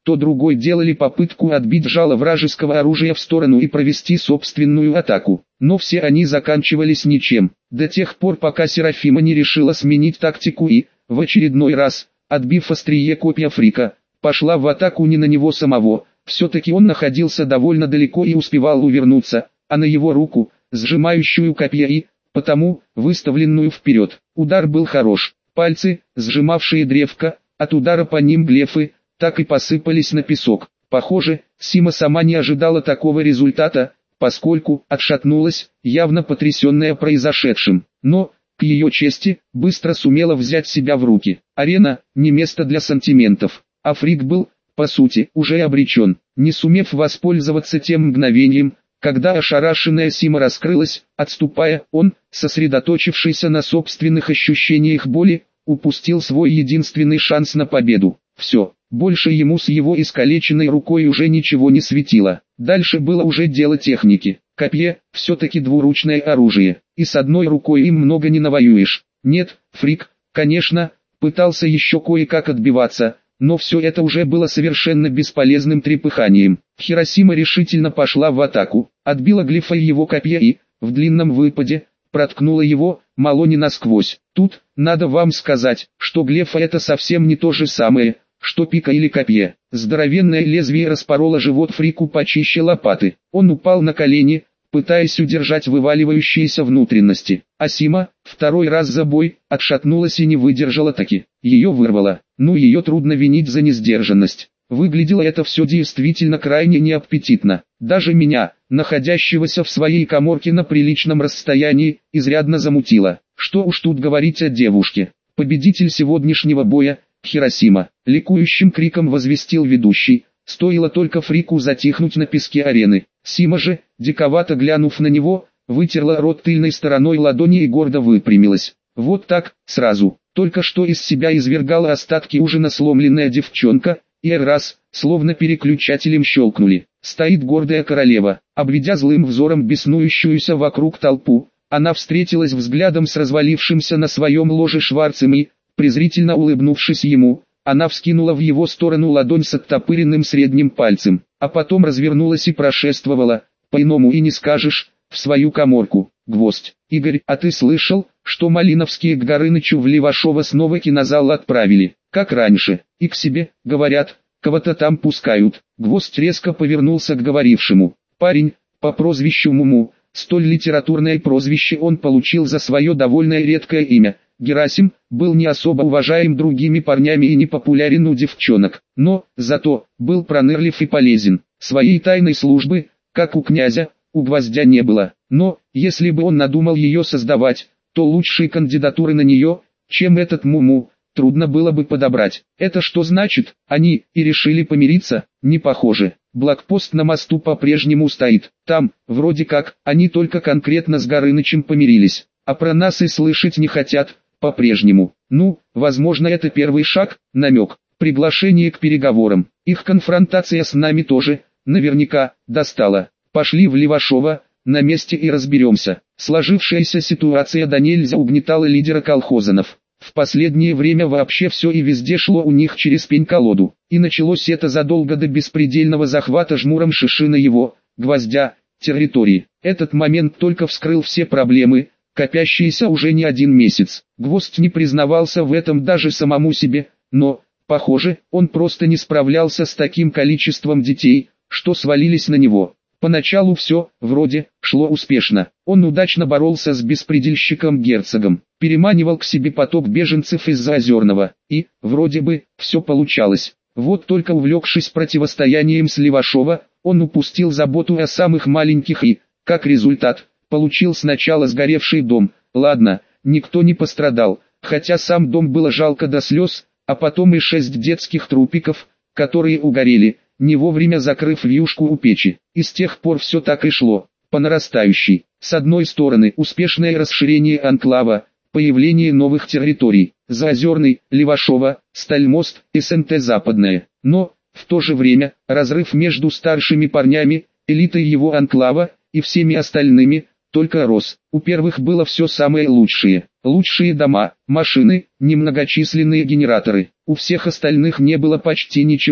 то другой делали попытку отбить жало вражеского оружия в сторону и провести собственную атаку. Но все они заканчивались ничем, до тех пор пока Серафима не решила сменить тактику и, в очередной раз, отбив острие копья Фрика, пошла в атаку не на него самого. Все-таки он находился довольно далеко и успевал увернуться, а на его руку, сжимающую копье и, потому, выставленную вперед. Удар был хорош. Пальцы, сжимавшие древко, от удара по ним глефы, так и посыпались на песок. Похоже, Сима сама не ожидала такого результата, поскольку отшатнулась, явно потрясенная произошедшим. Но, к ее чести, быстро сумела взять себя в руки. Арена – не место для сантиментов, а Фрик был, по сути, уже обречен. Не сумев воспользоваться тем мгновением, когда ошарашенная Сима раскрылась, отступая, он, сосредоточившийся на собственных ощущениях боли, упустил свой единственный шанс на победу. Все, больше ему с его искалеченной рукой уже ничего не светило. Дальше было уже дело техники. Копье – все-таки двуручное оружие, и с одной рукой им много не навоюешь. Нет, Фрик, конечно, пытался еще кое-как отбиваться, но все это уже было совершенно бесполезным трепыханием. Хиросима решительно пошла в атаку, отбила глифа его копья и, в длинном выпаде, проткнула его, мало не насквозь. Тут, надо вам сказать, что глефа это совсем не то же самое, что пика или копье. Здоровенное лезвие распороло живот Фрику почище лопаты. Он упал на колени, пытаясь удержать вываливающиеся внутренности. А Сима, второй раз за бой, отшатнулась и не выдержала таки. Ее вырвало. Ее трудно винить за несдержанность. Выглядело это все действительно крайне неаппетитно. Даже меня, находящегося в своей каморке на приличном расстоянии, изрядно замутило. Что уж тут говорить о девушке. Победитель сегодняшнего боя, Хиросима, ликующим криком возвестил ведущий. Стоило только Фрику затихнуть на песке арены. Сима же, диковато глянув на него, вытерла рот тыльной стороной ладони и гордо выпрямилась. Вот так, сразу. Только что из себя извергала остатки ужина сломленная девчонка, и раз, словно переключателем щелкнули. Стоит гордая королева, обведя злым взором беснующуюся вокруг толпу. Она встретилась взглядом с развалившимся на своем ложе Шварцем и, презрительно улыбнувшись ему, она вскинула в его сторону ладонь с оттопыренным средним пальцем, а потом развернулась и прошествовала, по-иному и не скажешь, в свою каморку. Гвоздь. Игорь, а ты слышал, что Малиновские к Горынычу в Левашово снова кинозал отправили, как раньше, и к себе, говорят, кого-то там пускают. Гвоздь резко повернулся к говорившему. Парень, по прозвищу Муму, столь литературное прозвище он получил за свое довольно редкое имя. Герасим, был не особо уважаем другими парнями и не популярен у девчонок, но, зато, был пронырлив и полезен. Своей тайной службы, как у князя, у Гвоздя не было, но, если бы он надумал ее создавать, то лучшей кандидатуры на нее, чем этот Муму, трудно было бы подобрать. Это что значит, они и решили помириться? Не похоже. Блокпост на мосту по-прежнему стоит. Там, вроде как, они только конкретно с Горынычем помирились, а про нас и слышать не хотят, по-прежнему. Возможно, это первый шаг, намек, приглашение к переговорам. Их конфронтация с нами тоже, наверняка, достала. Пошли в Левашово, на месте и разберемся. Сложившаяся ситуация до нельзя угнетала лидера колхозанов. В последнее время вообще все и везде шло у них через пень-колоду. И началось это задолго до беспредельного захвата жмуром Шишина его, Гвоздя, территории. Этот момент только вскрыл все проблемы, копящиеся уже не один месяц. Гвоздь не признавался в этом даже самому себе, но, похоже, он просто не справлялся с таким количеством детей, что свалились на него. Поначалу все, вроде, шло успешно. Он удачно боролся с беспредельщиком-герцогом, переманивал к себе поток беженцев из-за Озерного, и, вроде бы, все получалось. Вот только увлекшись противостоянием с Левашова, он упустил заботу о самых маленьких и, как результат, получил сначала сгоревший дом. Ладно, никто не пострадал, хотя сам дом было жалко до слез, а потом и 6 детских трупиков, которые угорели, не вовремя закрыв вьюшку у печи. И с тех пор все так и шло, по нарастающей. С одной стороны успешное расширение анклава, появление новых территорий, Заозерный, Левашово, Стальмост, СНТ Западное. Но, в то же время, разрыв между старшими парнями, элитой его анклава, и всеми остальными, только рос. У первых было все самое лучшее. Лучшие дома, машины, немногочисленные генераторы. У всех остальных не было почти ничего.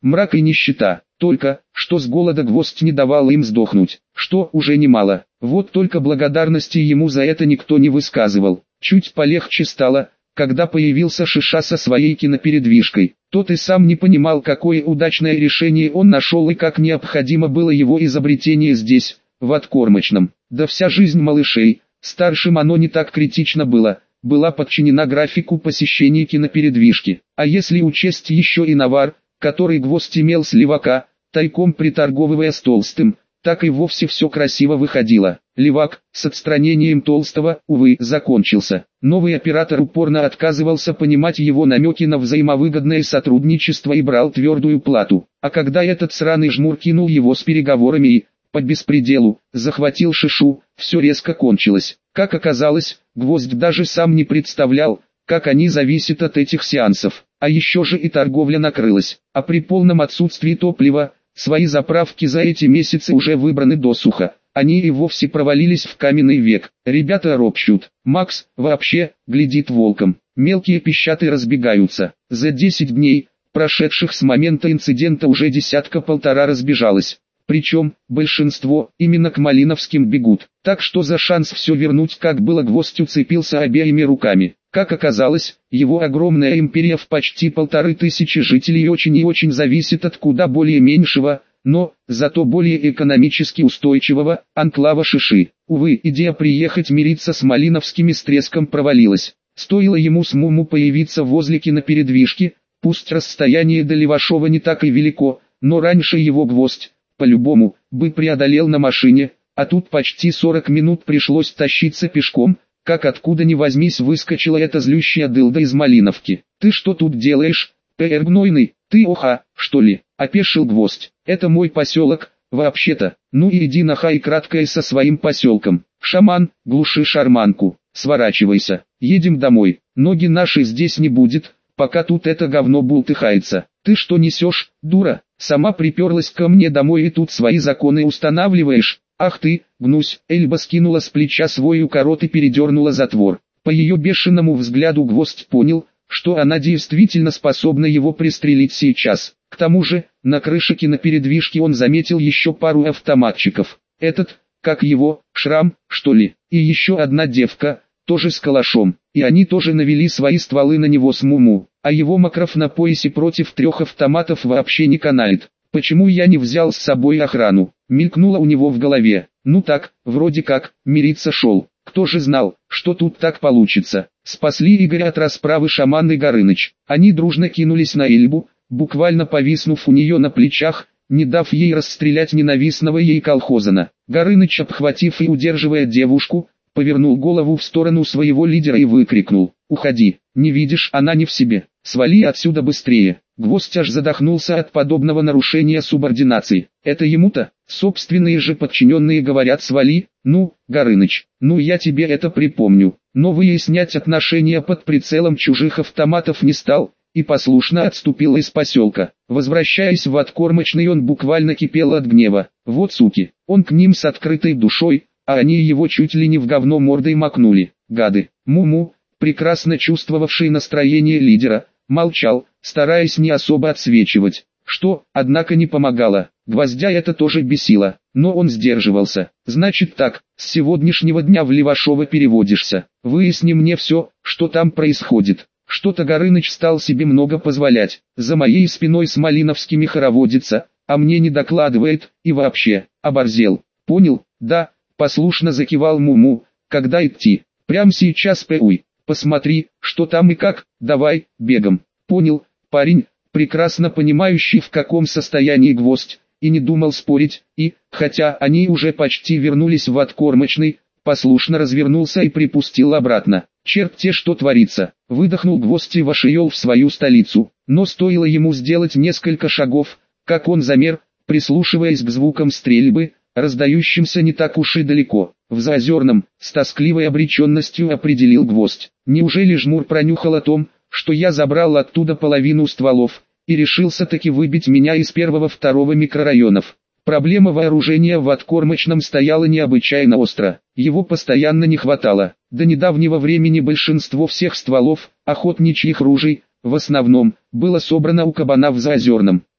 мрак и нищета. Только, что с голода гвоздь не давал им сдохнуть, что уже немало. Вот только благодарности ему за это никто не высказывал. Чуть полегче стало, когда появился Шиша со своей кинопередвижкой. Тот и сам не понимал, какое удачное решение он нашел и как необходимо было его изобретение здесь, в Откормочном. Да вся жизнь малышей, старшим оно не так критично было, была подчинена графику посещений кинопередвижки. А если учесть еще и навар, который гвоздь имел с левака, тайком приторговывая с Толстым, так и вовсе все красиво выходило. Левак, с отстранением Толстого, увы, закончился. Новый оператор упорно отказывался понимать его намеки на взаимовыгодное сотрудничество и брал твердую плату. А когда этот сраный жмур кинул его с переговорами и, по беспределу, захватил Шишу, все резко кончилось. Как оказалось, гвоздь даже сам не представлял, как они зависят от этих сеансов. А еще же и торговля накрылась. А при полном отсутствии топлива, свои заправки за эти месяцы уже выбраны досуха. Они и вовсе провалились в каменный век. Ребята ропщут. Макс, вообще, глядит волком. Мелкие пищаты разбегаются. За 10 дней, прошедших с момента инцидента, уже десятка-полтора разбежалось. Причем, большинство, именно к Малиновским бегут. Так что за шанс все вернуть, как было, гвоздь уцепился обеими руками. Как оказалось, его огромная империя в почти 1500 жителей очень и очень зависит от куда более меньшего, но, зато более экономически устойчивого, анклава Шиши. Увы, идея приехать мириться с Малиновскими с треском провалилась. Стоило ему с Муму появиться возле кинопередвижки, пусть расстояние до Левашова не так и велико, но раньше его гвоздь, по-любому, бы преодолел на машине, а тут почти 40 минут пришлось тащиться пешком, как откуда ни возьмись выскочила эта злющая дылда из Малиновки. «Ты что тут делаешь, ПР гнойный, ты оха, что ли?» — опешил гвоздь. «Это мой поселок, вообще-то, ну и иди нахай краткое со своим поселком. Шаман, глуши шарманку, сворачивайся, едем домой, ноги наши здесь не будет, пока тут это говно бултыхается. Ты что несешь, дура, сама приперлась ко мне домой и тут свои законы устанавливаешь? Ах ты, гнусь!» Эльба скинула с плеча свой укорот и передернула затвор. По ее бешеному взгляду гвоздь понял, что она действительно способна его пристрелить сейчас. К тому же, на крыше кинопередвижки он заметил еще пару автоматчиков. Этот, как его, Шрам, что ли, и еще одна девка, тоже с калашом. И они тоже навели свои стволы на него с Муму. А его Макров на поясе против 3 автоматов вообще не канает. «Почему я не взял с собой охрану?» Мелькнуло у него в голове. Ну так, вроде как, мириться шел. Кто же знал, что тут так получится. Спасли Игоря от расправы шаман и Горыныч. Они дружно кинулись на Эльбу, буквально повиснув у нее на плечах, не дав ей расстрелять ненавистного ей колхозана. Горыныч, обхватив и удерживая девушку, повернул голову в сторону своего лидера и выкрикнул: «Уходи, не видишь, она не в себе, свали отсюда быстрее». Гвоздь аж задохнулся от подобного нарушения субординации. Это ему-то, собственные же подчиненные говорят «свали», ну, Горыныч, ну я тебе это припомню. Но выяснять отношения под прицелом чужих автоматов не стал, и послушно отступил из поселка. Возвращаясь в Откормочный, он буквально кипел от гнева. Вот суки, он к ним с открытой душой, а они его чуть ли не в говно мордой макнули. Гады. Муму, прекрасно чувствовавший настроение лидера, молчал, стараясь не особо отсвечивать, что, однако, не помогало. Гвоздя это тоже бесило, но он сдерживался. «Значит так, с сегодняшнего дня в Левашова переводишься. Выясни мне все, что там происходит». Что-то Горыныч стал себе много позволять, за моей спиной с Малиновскими хороводится, а мне не докладывает, и вообще, оборзел. «Понял, да», послушно закивал Муму. «Когда идти?» «Прям сейчас, пэуй. Посмотри, что там и как, давай, бегом». «Понял, парень», прекрасно понимающий, в каком состоянии гвоздь, и не думал спорить, и, хотя они уже почти вернулись в Откормочный, послушно развернулся и припустил обратно. «Черт-те, что творится!» Выдохнул гвоздь и вошел в свою столицу, но стоило ему сделать несколько шагов, как он замер, прислушиваясь к звукам стрельбы, раздающимся не так уж и далеко. В Заозерном, с тоскливой обреченностью определил гвоздь. «Неужели жмур пронюхал о том, что я забрал оттуда половину стволов, и решился таки выбить меня из 1-2 микрорайонов?» Проблема вооружения в Откормочном стояла необычайно остро, его постоянно не хватало. До недавнего времени большинство всех стволов, охотничьих ружей, в основном, было собрано у кабана в Заозерном.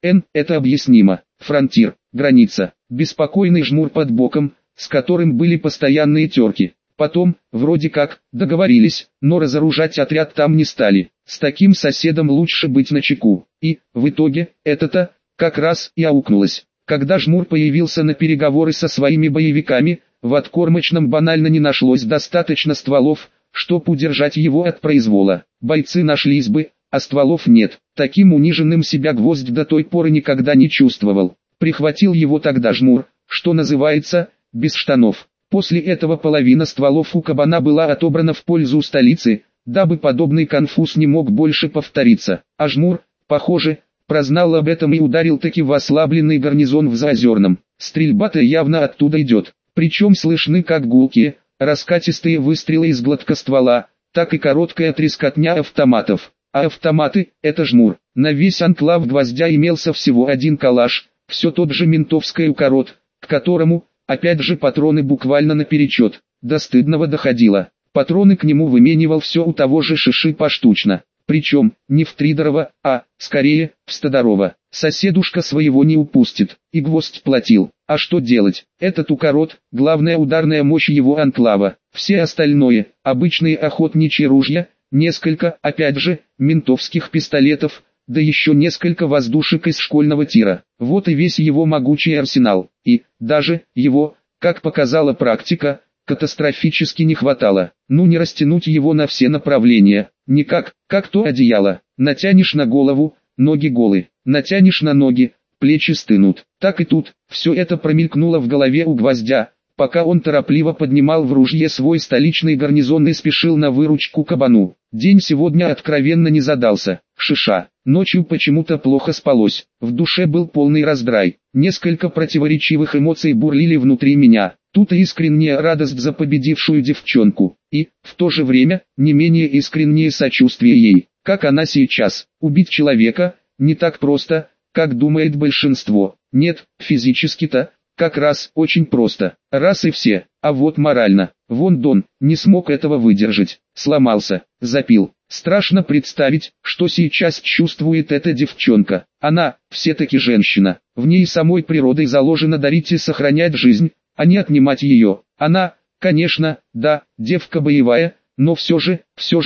Это объяснимо. Фронтир, граница, беспокойный жмур под боком, с которым были постоянные терки. Потом, вроде как, договорились, но разоружать отряд там не стали. С таким соседом лучше быть начеку. И, в итоге, это-то, как раз и аукнулось. Когда жмур появился на переговоры со своими боевиками, в откормочном банально не нашлось достаточно стволов, чтоб удержать его от произвола. Бойцы нашлись бы, а стволов нет. Таким униженным себя Гвоздь до той поры никогда не чувствовал. Прихватил его тогда жмур, что называется, без штанов. После этого половина стволов у кабана была отобрана в пользу столицы, дабы подобный конфуз не мог больше повториться. А жмур, похоже, прознал об этом и ударил таки в ослабленный гарнизон в Заозерном. Стрельба-то явно оттуда идет. Причем слышны как гулкие, раскатистые выстрелы из гладкоствола, так и короткая трескотня автоматов. А автоматы – это жмур. На весь анклав Гвоздя имелся всего один калаш, все тот же ментовский укорот, к которому, опять же, патроны буквально наперечет. До стыдного доходило. Патроны к нему выменивал все у того же Шиши поштучно. Причем, не в Тридорова, а, скорее, в Стодорова. Соседушка своего не упустит, и Гвоздь платил. А что делать? Этот укорот – главная ударная мощь его анклава. Все остальное – обычные охотничьи ружья, несколько, опять же, ментовских пистолетов, да еще несколько воздушек из школьного тира. Вот и весь его могучий арсенал. И, даже, его, как показала практика, катастрофически не хватало. Ну не растянуть его на все направления. Никак, как то одеяло. Натянешь на голову, ноги голы. Натянешь на ноги, плечи стынут. Так и тут, все это промелькнуло в голове у Гвоздя, пока он торопливо поднимал в ружье свой столичный гарнизон и спешил на выручку кабану. День сегодня откровенно не задался. Шиша. Ночью почему-то плохо спалось. В душе был полный раздрай. Несколько противоречивых эмоций бурлили внутри меня. Тут и искренняя радость за победившую девчонку. И, в то же время, не менее искреннее сочувствие ей. Как она сейчас. Убить человека не так просто, как думает большинство. Нет, физически-то, как раз очень просто. Раз и все. А вот морально. Вон Дон не смог этого выдержать. Сломался, запил. Страшно представить, что сейчас чувствует эта девчонка. Она, все-таки женщина. В ней самой природой заложено дарить и сохранять жизнь, а не отнимать ее. Она, конечно, да, девка боевая, но все же,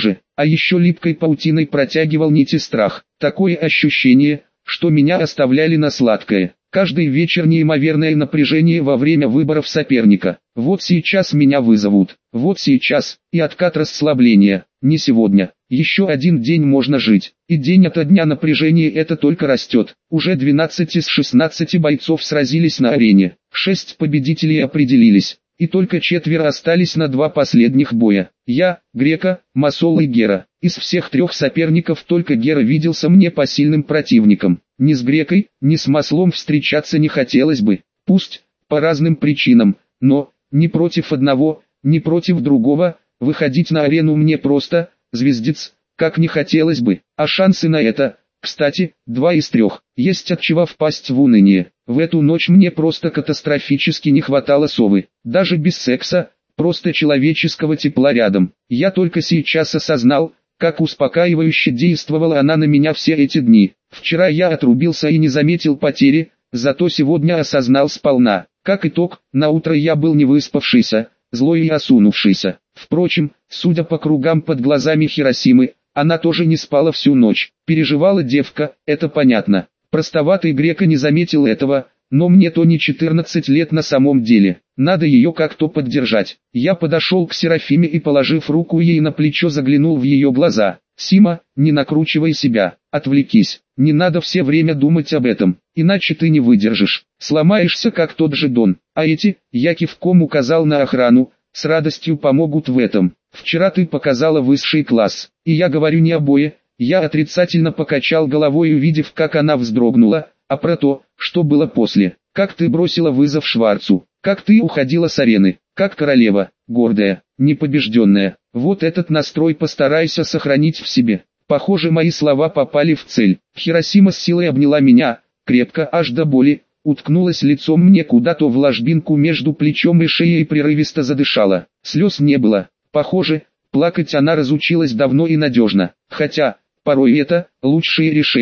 а еще липкой паутиной протягивал нити страх. Такое ощущение, что меня оставляли на сладкое. Каждый вечер неимоверное напряжение во время выборов соперника. Вот сейчас меня вызовут. Вот сейчас, и откат расслабления. Не сегодня. Еще один день можно жить. И день ото дня напряжение это только растет. Уже 12 из 16 бойцов сразились на арене. 6 победителей определились. И только 4 остались на 2 последних боя. Я, Грека, Масол и Гера. Из всех 3 соперников только Гера виделся мне посильным противником. Ни с Грекой, ни с Маслом встречаться не хотелось бы. Пусть, по разным причинам, но, ни против одного, ни против другого, выходить на арену мне просто, звездец, как не хотелось бы. А шансы на это, кстати, 2 из 3. Есть от чего впасть в уныние. В эту ночь мне просто катастрофически не хватало совы. Даже без секса, просто человеческого тепла рядом. Я только сейчас осознал, как успокаивающе действовала она на меня все эти дни. Вчера я отрубился и не заметил потери, зато сегодня осознал сполна. Как итог, на утро я был не выспавшийся, злой и осунувшийся. Впрочем, судя по кругам под глазами Хиросимы, она тоже не спала всю ночь. Переживала девка, это понятно. Простоватый Грека не заметил этого, но мне то не 14 лет на самом деле. Надо ее как-то поддержать. Я подошел к Серафиме и, положив руку ей на плечо, заглянул в ее глаза. «Сима, не накручивай себя, отвлекись. Не надо все время думать об этом, иначе ты не выдержишь. Сломаешься, как тот же Дон. А эти, я кивком указал на охрану, с радостью помогут в этом. Вчера ты показала высший класс, и я говорю не обои». Я отрицательно покачал головой, увидев, как она вздрогнула, а про то, что было после. Как ты бросила вызов Шварцу, как ты уходила с арены, как королева, гордая, непобежденная. Вот этот настрой постарайся сохранить в себе. Похоже, мои слова попали в цель. Хиросима с силой обняла меня, крепко аж до боли, уткнулась лицом мне куда-то в ложбинку между плечом и шеей и прерывисто задышала. Слез не было. Похоже, плакать она разучилась давно и надежно. Хотя, порой это лучшее решение.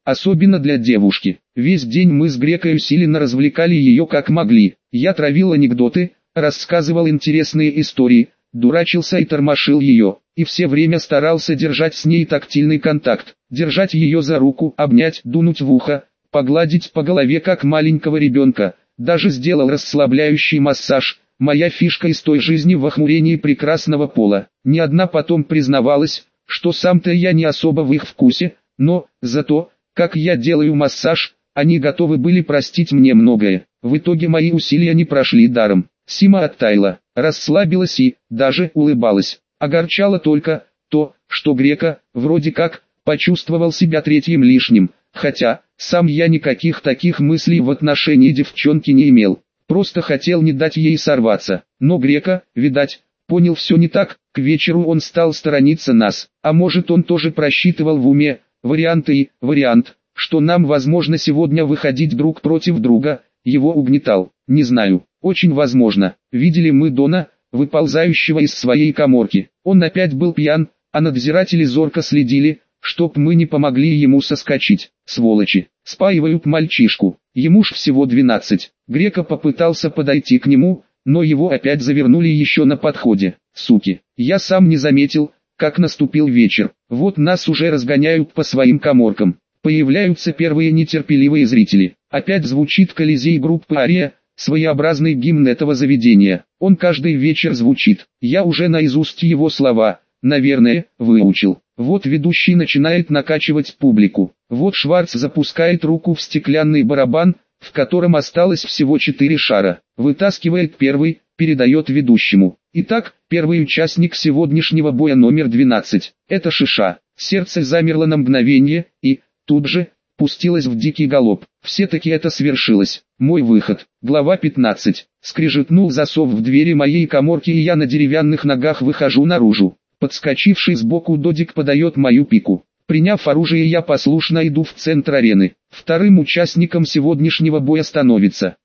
особенно для девушки. Весь день мы с Грекой усиленно развлекали ее как могли. Я травил анекдоты, рассказывал интересные истории, дурачился и тормошил ее, и все время старался держать с ней тактильный контакт, держать ее за руку, обнять, дунуть в ухо, погладить по голове как маленького ребенка, даже сделал расслабляющий массаж, моя фишка из той жизни в охмурении прекрасного пола. Ни одна потом признавалась, что сам-то я не особо в их вкусе, но, зато, как я делаю массаж, они готовы были простить мне многое. В итоге мои усилия не прошли даром. Сима оттаяла, расслабилась и, даже улыбалась. Огорчало только то, что Грека, вроде как, почувствовал себя третьим лишним, хотя, сам я никаких таких мыслей в отношении девчонки не имел. Просто хотел не дать ей сорваться. Но Грека, видать, понял все не так, к вечеру он стал сторониться нас. А может, он тоже просчитывал в уме варианты и вариант, что нам возможно сегодня выходить друг против друга, его угнетал. Не знаю, очень возможно. Видели мы Дона, выползающего из своей каморки. Он опять был пьян, а надзиратели зорко следили, чтоб мы не помогли ему соскочить. Сволочи, спаивают мальчишку, ему ж всего 12. Грека попытался подойти к нему, но его опять завернули еще на подходе. Суки, я сам не заметил, как наступил вечер. Вот нас уже разгоняют по своим каморкам. Появляются первые нетерпеливые зрители. Опять звучит Колизей группы Ария, своеобразный гимн этого заведения. Он каждый вечер звучит. Я уже наизусть его слова, наверное, выучил. Вот ведущий начинает накачивать публику. Вот Шварц запускает руку в стеклянный барабан, в котором осталось всего 4 шара. Вытаскивает первый, передает ведущему. Итак, первый участник сегодняшнего боя номер 12. Это Шиша. Сердце замерло на мгновение, и, тут же, пустилось в дикий галоп. Все-таки это свершилось. Мой выход. Глава 15. Скрежетнул засов в двери моей каморки, и я на деревянных ногах выхожу наружу. Подскочивший сбоку Додик подает мою пику. Приняв оружие, я послушно иду в центр арены. Вторым участником сегодняшнего боя становится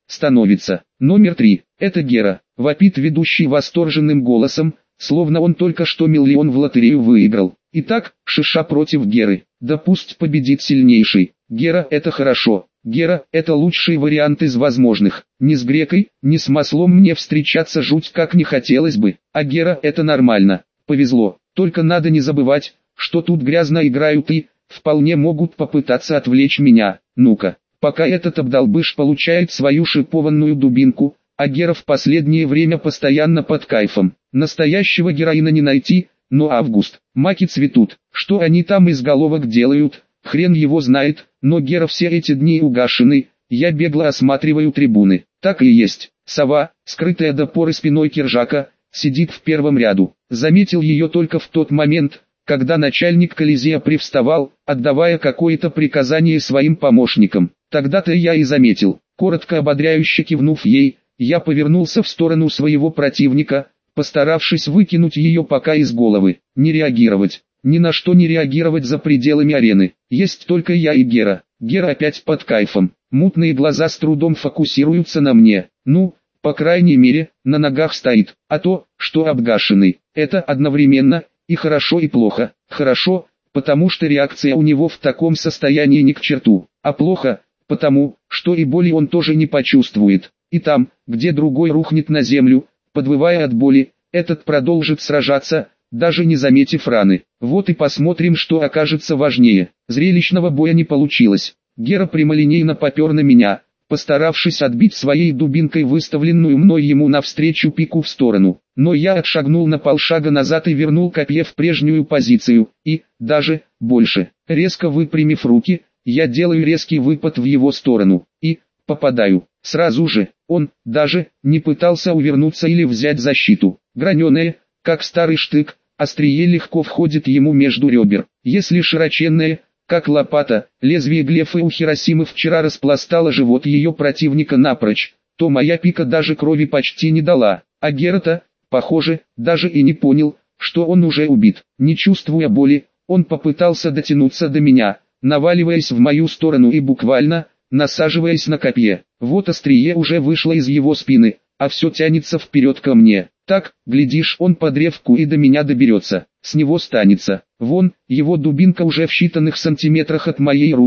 номер 3. Это Гера. Вопит ведущий восторженным голосом, словно он только что миллион в лотерею выиграл. Итак, Шиша против Геры. Да пусть победит сильнейший. Гера — это хорошо. Гера — это лучший вариант из возможных. Ни с Грекой, ни с маслом мне встречаться жуть как не хотелось бы. А Гера — это нормально. Повезло. Только надо не забывать, что тут грязно играют и, вполне могут попытаться отвлечь меня. Ну-ка, пока этот обдолбыш получает свою шипованную дубинку, а Гера в последнее время постоянно под кайфом. Настоящего героина не найти, но август, маки цветут. Что они там из головок делают, хрен его знает, но Гера все эти дни угашенный. Я бегло осматриваю трибуны. Так и есть. Сова, скрытая до поры спиной Киржака, сидит в первом ряду. Заметил ее только в тот момент, когда начальник Колизея привставал, отдавая какое-то приказание своим помощникам. Тогда-то я и заметил. Коротко ободряюще кивнув ей, я повернулся в сторону своего противника, постаравшись выкинуть ее пока из головы. Не реагировать. Ни на что не реагировать за пределами арены. Есть только я и Гера. Гера опять под кайфом. Мутные глаза с трудом фокусируются на мне. Ну, по крайней мере, на ногах стоит. А то, что обгашенный, это одновременно и хорошо и плохо. Хорошо, потому что реакция у него в таком состоянии ни к черту. А плохо, потому что и боли он тоже не почувствует. И там, где другой рухнет на землю, подвывая от боли, этот продолжит сражаться, даже не заметив раны. Вот и посмотрим, что окажется важнее. Зрелищного боя не получилось. Гера прямолинейно попер на меня, постаравшись отбить своей дубинкой выставленную мной ему навстречу пику в сторону. Но я отшагнул на полшага назад и вернул копье в прежнюю позицию, и, даже, больше, резко выпрямив руки, я делаю резкий выпад в его сторону, и, попадаю. Сразу же, он, даже, не пытался увернуться или взять защиту. Граненое, как старый штык, острие легко входит ему между ребер. Если широченное, как лопата, лезвие глефы у Хиросимы вчера распластало живот ее противника напрочь, то моя пика даже крови почти не дала. А Гера-то, похоже, даже и не понял, что он уже убит. Не чувствуя боли, он попытался дотянуться до меня, наваливаясь в мою сторону и буквально, насаживаясь на копье. Вот острие уже вышло из его спины, а все тянется вперед ко мне. Так, глядишь, он по древку и до меня доберется. С него станется. Вон, его дубинка уже в считанных сантиметрах от моей руки.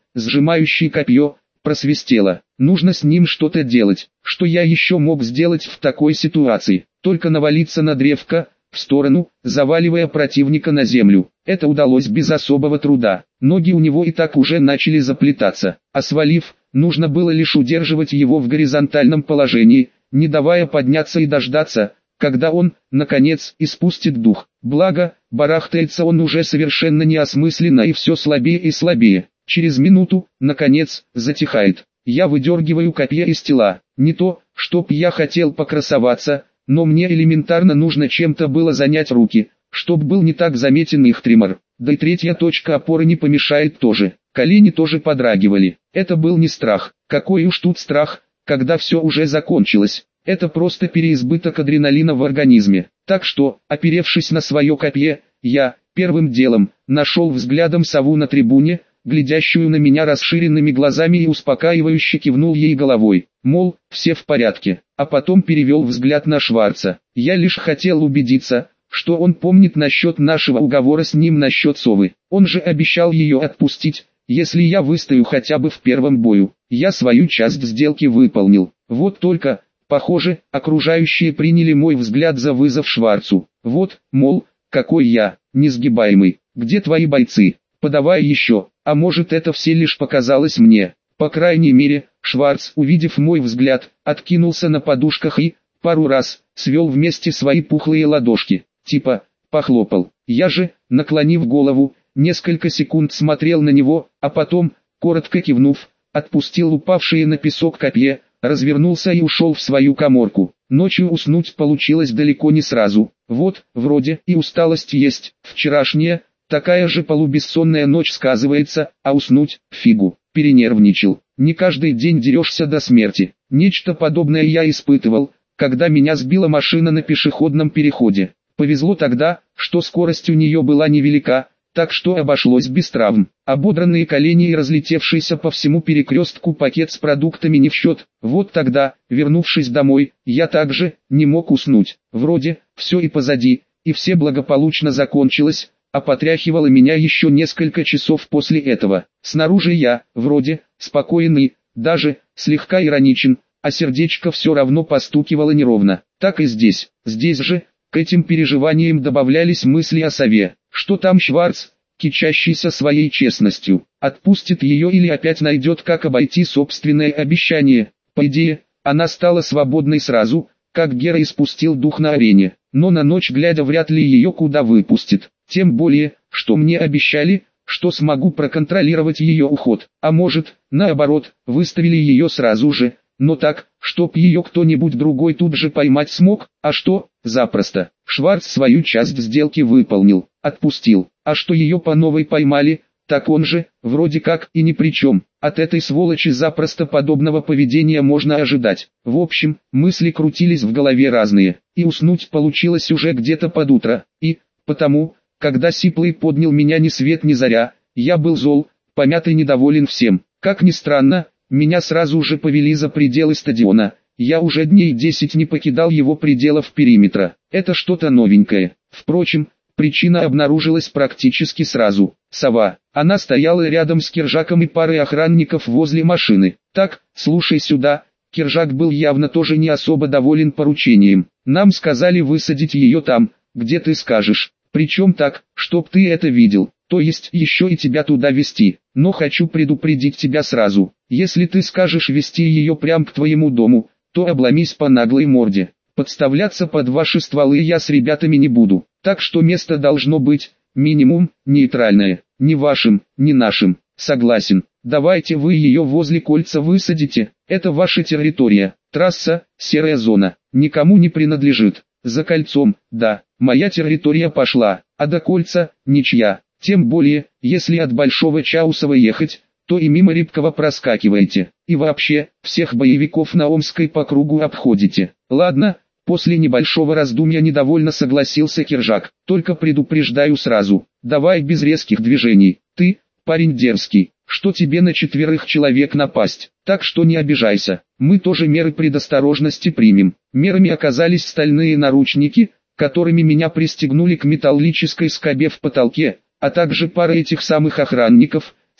сжимающий копье, просвистело. Нужно с ним что-то делать. Что я еще мог сделать в такой ситуации? Только навалиться на древко, в сторону, заваливая противника на землю. Это удалось без особого труда. Ноги у него и так уже начали заплетаться. А свалив, нужно было лишь удерживать его в горизонтальном положении, не давая подняться и дождаться, когда он, наконец, испустит дух. Благо, барахтается он уже совершенно неосмысленно и все слабее и слабее. Через минуту, наконец, затихает. Я выдергиваю копье из тела. Не то, чтоб я хотел покрасоваться, но мне элементарно нужно чем-то было занять руки, чтоб был не так заметен их триммер. Да и третья точка опоры не помешает тоже. Колени тоже подрагивали. Это был не страх. Какой уж тут страх, когда все уже закончилось. Это просто переизбыток адреналина в организме. Так что, оперевшись на свое копье, я, первым делом, нашел взглядом сову на трибуне, глядящую на меня расширенными глазами, и успокаивающе кивнул ей головой, мол, все в порядке, а потом перевел взгляд на Шварца. Я лишь хотел убедиться, что он помнит насчет нашего уговора с ним насчет совы. Он же обещал ее отпустить, если я выстою хотя бы в первом бою. Я свою часть сделки выполнил. Вот только, похоже, окружающие приняли мой взгляд за вызов Шварцу. Вот, мол, какой я, несгибаемый, где твои бойцы? Подавай еще, а может это все лишь показалось мне. По крайней мере, Шварц, увидев мой взгляд, откинулся на подушках и, пару раз, свел вместе свои пухлые ладошки, типа, похлопал. Я же, наклонив голову, несколько секунд смотрел на него, а потом, коротко кивнув, отпустил упавшие на песок копье, развернулся и ушел в свою каморку. Ночью уснуть получилось далеко не сразу. Вот, вроде и усталость есть, вчерашняя, такая же полубессонная ночь сказывается, а уснуть, фигу, перенервничал. Не каждый день дерешься до смерти. Нечто подобное я испытывал, когда меня сбила машина на пешеходном переходе. Повезло тогда, что скорость у нее была невелика, так что обошлось без травм. Ободранные колени и разлетевшийся по всему перекрестку пакет с продуктами не в счет. Вот тогда, вернувшись домой, я также не мог уснуть. Вроде, все и позади, и все благополучно закончилось, а потряхивало меня еще несколько часов после этого. Снаружи я, вроде, спокойный, даже, слегка ироничен, а сердечко все равно постукивало неровно. Так и здесь. Здесь же, к этим переживаниям добавлялись мысли о сове. Что там Шварц, кичащийся своей честностью, отпустит ее или опять найдет, как обойти собственное обещание? По идее, она стала свободной сразу, как Гера испустил дух на арене, но на ночь глядя вряд ли ее куда выпустит. Тем более, что мне обещали, что смогу проконтролировать ее уход. А может, наоборот, выставили ее сразу же, но так, чтоб ее кто-нибудь другой тут же поймать смог. А что? Запросто. Шварц свою часть сделки выполнил, отпустил. А что ее по новой поймали, так он же, вроде как, и ни при чем. От этой сволочи запросто подобного поведения можно ожидать. В общем, мысли крутились в голове разные, и уснуть получилось уже где-то под утро. И, потому, когда Сиплый поднял меня ни свет ни заря, я был зол, помятый, недоволен всем. Как ни странно, меня сразу же повели за пределы стадиона. Я уже дней 10 не покидал его пределов периметра. Это что-то новенькое. Впрочем, причина обнаружилась практически сразу. Сова. Она стояла рядом с Киржаком и парой охранников возле машины. Так, слушай сюда. Киржак был явно тоже не особо доволен поручением. Нам сказали высадить ее там, где ты скажешь. Причем так, чтоб ты это видел. То есть еще и тебя туда везти. Но хочу предупредить тебя сразу. Если ты скажешь везти ее прямо к твоему дому, то обломись по наглой морде. Подставляться под ваши стволы я с ребятами не буду. Так что место должно быть, минимум, нейтральное. Ни вашим, ни нашим. Согласен. Давайте вы ее возле кольца высадите. Это ваша территория. Трасса, серая зона. Никому не принадлежит. За кольцом, да, моя территория пошла, а до кольца, ничья. Тем более, если от Большого Чаусова ехать, то и мимо Рябкова проскакиваете. И вообще, всех боевиков на Омской по кругу обходите. Ладно, после небольшого раздумья недовольно согласился Киржак. Только предупреждаю сразу, давай без резких движений. Ты, парень дерзкий, что тебе на 4 человек напасть. Так что не обижайся, мы тоже меры предосторожности примем. Мерами оказались стальные наручники, которыми меня пристегнули к металлической скобе в потолке, а также пара этих самых охранников,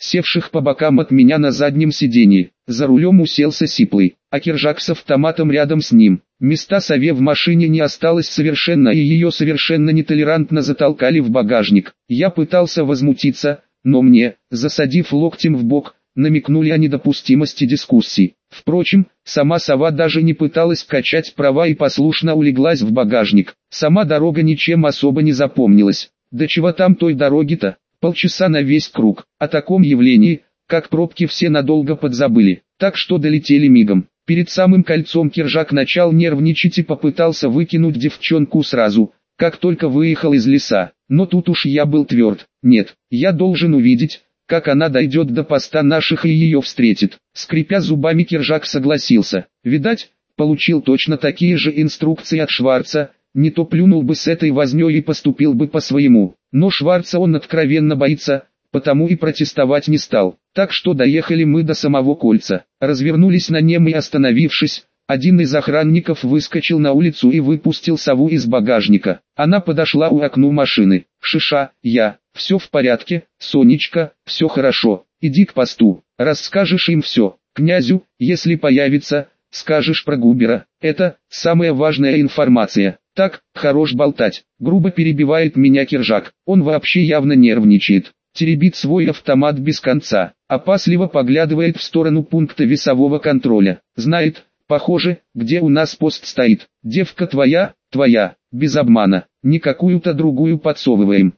севших по бокам от меня на заднем сиденье. За рулем уселся Сиплый, а Киржак с автоматом рядом с ним. Места сове в машине не осталось совершенно, и ее совершенно нетолерантно затолкали в багажник. Я пытался возмутиться, но мне, засадив локтем в бок, намекнули о недопустимости дискуссий. Впрочем, сама сова даже не пыталась качать права и послушно улеглась в багажник. Сама дорога ничем особо не запомнилась. Да чего там той дороги-то? Полчаса на весь круг. О таком явлении, как пробки, все надолго подзабыли. Так что долетели мигом. Перед самым кольцом Киржак начал нервничать и попытался выкинуть девчонку сразу, как только выехал из леса. Но тут уж я был тверд. Нет, я должен увидеть, как она дойдет до поста наших и ее встретит. Скрипя зубами, Киржак согласился. Видать, получил точно такие же инструкции от Шварца, не то плюнул бы с этой вознёй и поступил бы по-своему. Но Шварца он откровенно боится, потому и протестовать не стал. Так что доехали мы до самого кольца. Развернулись на нем и, остановившись, один из охранников выскочил на улицу и выпустил сову из багажника. Она подошла у окна машины. «Шиша, все в порядке, Сонечка, все хорошо, иди к посту, расскажешь им все, князю, если появится, скажешь про Губера, это самая важная информация». «Так, хорош болтать», — грубо перебивает меня Киржак, он вообще явно нервничает, теребит свой автомат без конца, опасливо поглядывает в сторону пункта весового контроля, знает, похоже, где у нас пост стоит. «Девка твоя, без обмана, не какую-то другую подсовываем,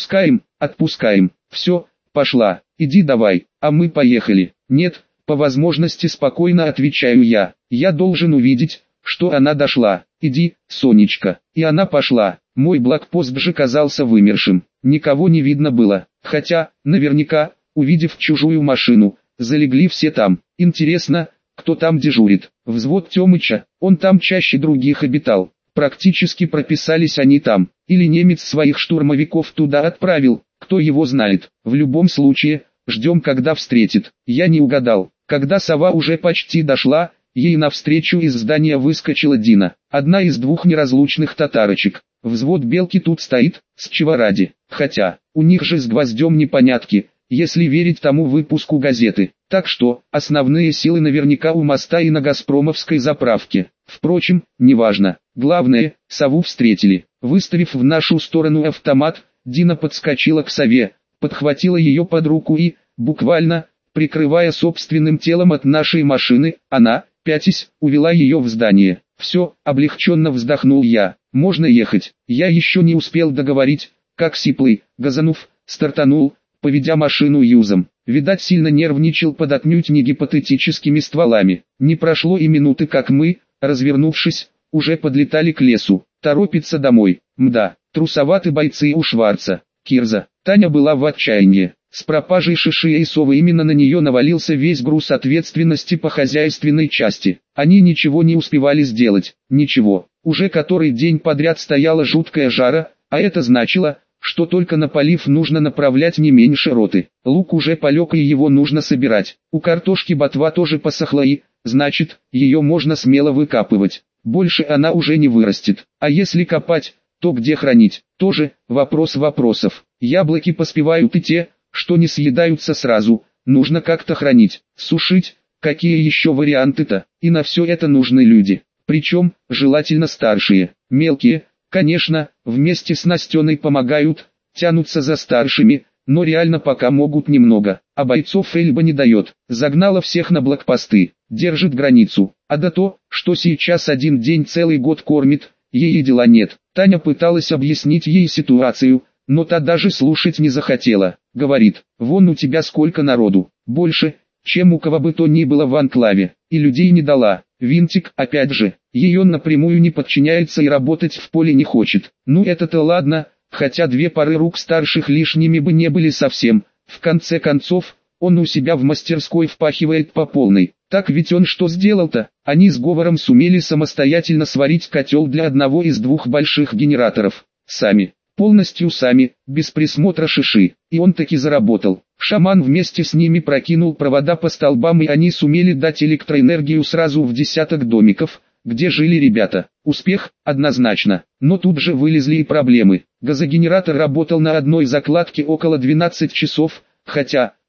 отпускаем, все, пошла, иди давай, а мы поехали». «Нет, по возможности спокойно отвечаю я должен увидеть, что она дошла. Иди, Сонечка». И она пошла. Мой блокпост же казался вымершим. Никого не видно было. Хотя, наверняка, увидев чужую машину, залегли все там. Интересно, кто там дежурит? Взвод Тёмыча, он там чаще других обитал. Практически прописались они там. Или немец своих штурмовиков туда отправил, кто его знает. В любом случае, ждем, когда встретит. Я не угадал. Когда сова уже почти дошла, ей навстречу из здания выскочила Дина, одна из двух неразлучных татарочек. Взвод Белки тут стоит, с чего ради, хотя, у них же с Гвоздем непонятки, если верить тому выпуску газеты. Так что, основные силы наверняка у моста и на Газпромовской заправке. Впрочем, неважно, главное, сову встретили. Выставив в нашу сторону автомат, Дина подскочила к сове, подхватила ее под руку и, буквально, прикрывая собственным телом от нашей машины, она, пятясь, увела ее в здание. «Все», — облегченно вздохнул я, — «можно ехать». Я еще не успел договорить, как Сиплый, газанув, стартанул, поведя машину юзом. Видать, сильно нервничал под отнюдь не гипотетическими стволами. Не прошло и минуты, как мы, развернувшись, уже подлетали к лесу. Торопиться домой. Мда, трусоваты бойцы у Шварца. Кирза. Таня была в отчаянии. С пропажей Шиши и совы именно на нее навалился весь груз ответственности по хозяйственной части. Они ничего не успевали сделать. Ничего. Уже который день подряд стояла жуткая жара, а это значило, что только на полив нужно направлять не меньше роты. Лук уже полег и его нужно собирать. У картошки ботва тоже посохла и, значит, ее можно смело выкапывать. Больше она уже не вырастет. А если копать, то где хранить? Тоже вопрос вопросов. Яблоки поспевают и те, что не съедаются сразу, нужно как-то хранить, сушить, какие еще варианты-то, и на все это нужны люди, причем, желательно старшие, мелкие, конечно, вместе с Настеной помогают, тянутся за старшими, но реально пока могут немного, а бойцов Эльба не дает, загнала всех на блокпосты, держит границу, а до то, что сейчас один день целый год кормит, ей и дела нет. Таня пыталась объяснить ей ситуацию, но та даже слушать не захотела. Говорит, вон у тебя сколько народу, больше, чем у кого бы то ни было в анклаве, и людей не дала. Винтик, опять же, ее напрямую не подчиняется и работать в поле не хочет. Ну это-то ладно, хотя две пары рук старших лишними бы не были совсем. В конце концов, он у себя в мастерской впахивает по полной. Так ведь он что сделал-то? Они с Говором сумели самостоятельно сварить котел для одного из двух больших генераторов. Сами. Полностью сами, без присмотра Шиши, и он таки заработал. Шаман вместе с ними прокинул провода по столбам, и они сумели дать электроэнергию сразу в десяток домиков, где жили ребята. Успех, однозначно, но тут же вылезли и проблемы. Газогенератор работал на одной закладке около 12 часов, хотя,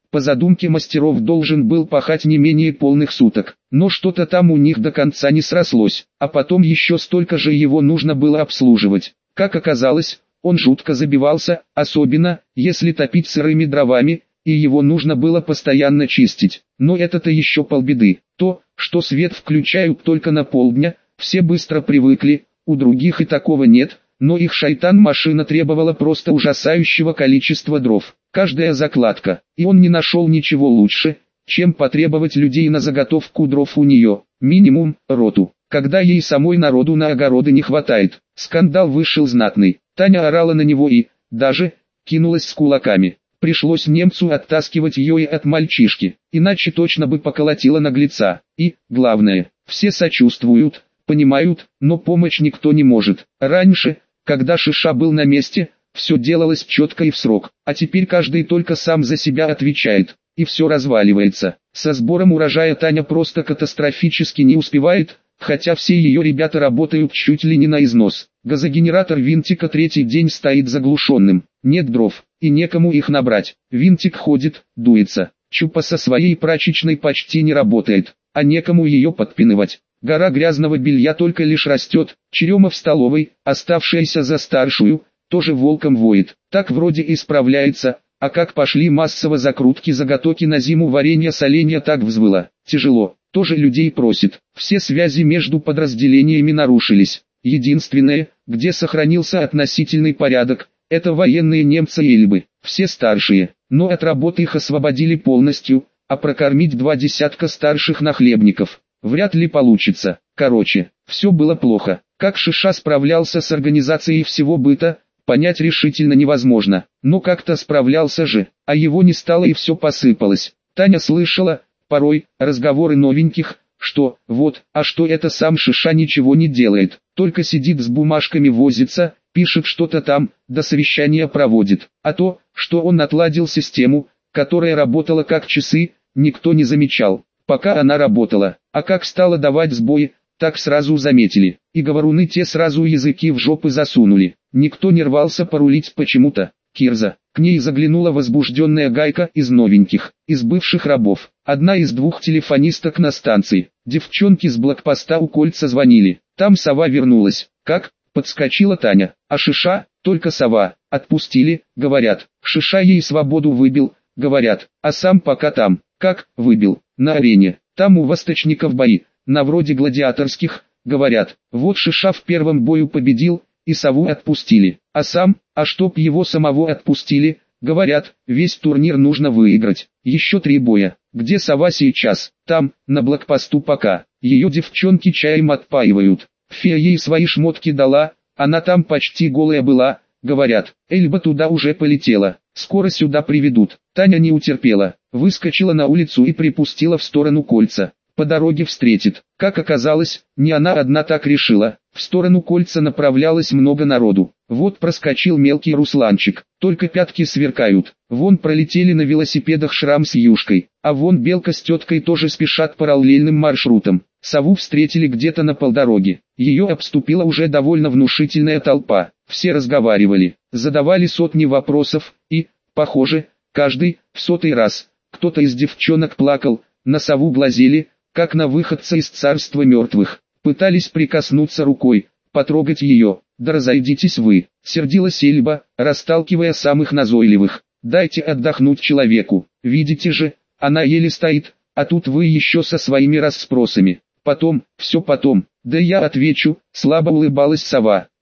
по задумке мастеров должен был пахать не менее полных суток. Но что-то там у них до конца не срослось, а потом еще столько же его нужно было обслуживать. Как оказалось, он жутко забивался, особенно, если топить сырыми дровами, и его нужно было постоянно чистить. Но это-то еще полбеды. То, что свет включают только на полдня, все быстро привыкли, у других и такого нет, но их шайтан-машина требовала просто ужасающего количества дров. Каждая закладка, и он не нашел ничего лучше, чем потребовать людей на заготовку дров у нее, минимум, роту. Когда ей самой народу на огороды не хватает, скандал вышел знатный. Таня орала на него и, даже, кинулась с кулаками. Пришлось немцу оттаскивать ее и от мальчишки, иначе точно бы поколотила наглеца. И, главное, все сочувствуют, понимают, но помочь никто не может. Раньше, когда Шиша был на месте, все делалось четко и в срок, а теперь каждый только сам за себя отвечает, и все разваливается. Со сбором урожая Таня просто катастрофически не успевает, хотя все ее ребята работают чуть ли не на износ. Газогенератор винтика третий день стоит заглушенным, нет дров, и некому их набрать. Винтик ходит, дуется, Чупа со своей прачечной почти не работает, а некому ее подпинывать. Гора грязного белья только лишь растет, Черема в столовой, оставшаяся за старшую, тоже волком воет. Так вроде и справляется, а как пошли массово закрутки заготовки на зиму варенья соленья, так взвыло. Тяжело, тоже людей просит. Все связи между подразделениями нарушились. Единственное, где сохранился относительный порядок, это военные немцы и эльбы. Все старшие, но от работы их освободили полностью, а прокормить 2 десятка старших нахлебников вряд ли получится. Короче, все было плохо. Как Шиша справлялся с организацией всего быта, понять решительно невозможно. Но как-то справлялся же, а его не стало и все посыпалось. Таня слышала, порой, разговоры новеньких, что, вот, а что это сам Шиша ничего не делает, только сидит с бумажками возится, пишет что-то там, до совещания проводит. А то, что он отладил систему, которая работала как часы, никто не замечал, пока она работала. А как стала давать сбои, так сразу заметили, и говоруны те сразу языки в жопы засунули. Никто не рвался порулить почему-то. Кирза. К ней заглянула возбужденная Гайка из новеньких, из бывших рабов. Одна из 2 телефонисток на станции. Девчонки с блокпоста у кольца звонили. Там сова вернулась. Как? Подскочила Таня. А Шиша? Только сова. Отпустили, говорят. Шиша ей свободу выбил, говорят. А сам пока там. Как? Выбил. На арене. Там у восточников бои. На вроде гладиаторских, говорят. Вот Шиша в первом бою победил, и сову отпустили. А сам, а чтоб его самого отпустили, говорят, весь турнир нужно выиграть. Еще 3 боя. Где сова сейчас? Там, на блокпосту пока. Ее девчонки чаем отпаивают. Фея ей свои шмотки дала, она там почти голая была, говорят. Эльба туда уже полетела, скоро сюда приведут. Таня не утерпела, выскочила на улицу и припустила в сторону кольца. По дороге встретит. Как оказалось, не она одна так решила. В сторону кольца направлялось много народу. Вот проскочил мелкий Русланчик, только пятки сверкают. Вон пролетели на велосипедах Шрам с Юшкой, а вон Белка с теткой тоже спешат параллельным маршрутом. Сову встретили где-то на полдороге. Ее обступила уже довольно внушительная толпа. Все разговаривали, задавали сотни вопросов, и, похоже, каждый, в 100-й раз, кто-то из девчонок плакал, на сову глазели, как на выходца из царства мертвых. Пытались прикоснуться рукой, потрогать ее. Да разойдитесь вы, сердилась Эльба, расталкивая самых назойливых. Дайте отдохнуть человеку, видите же, она еле стоит, а тут вы еще со своими расспросами. Потом, все потом, да я отвечу, слабо улыбалась сова.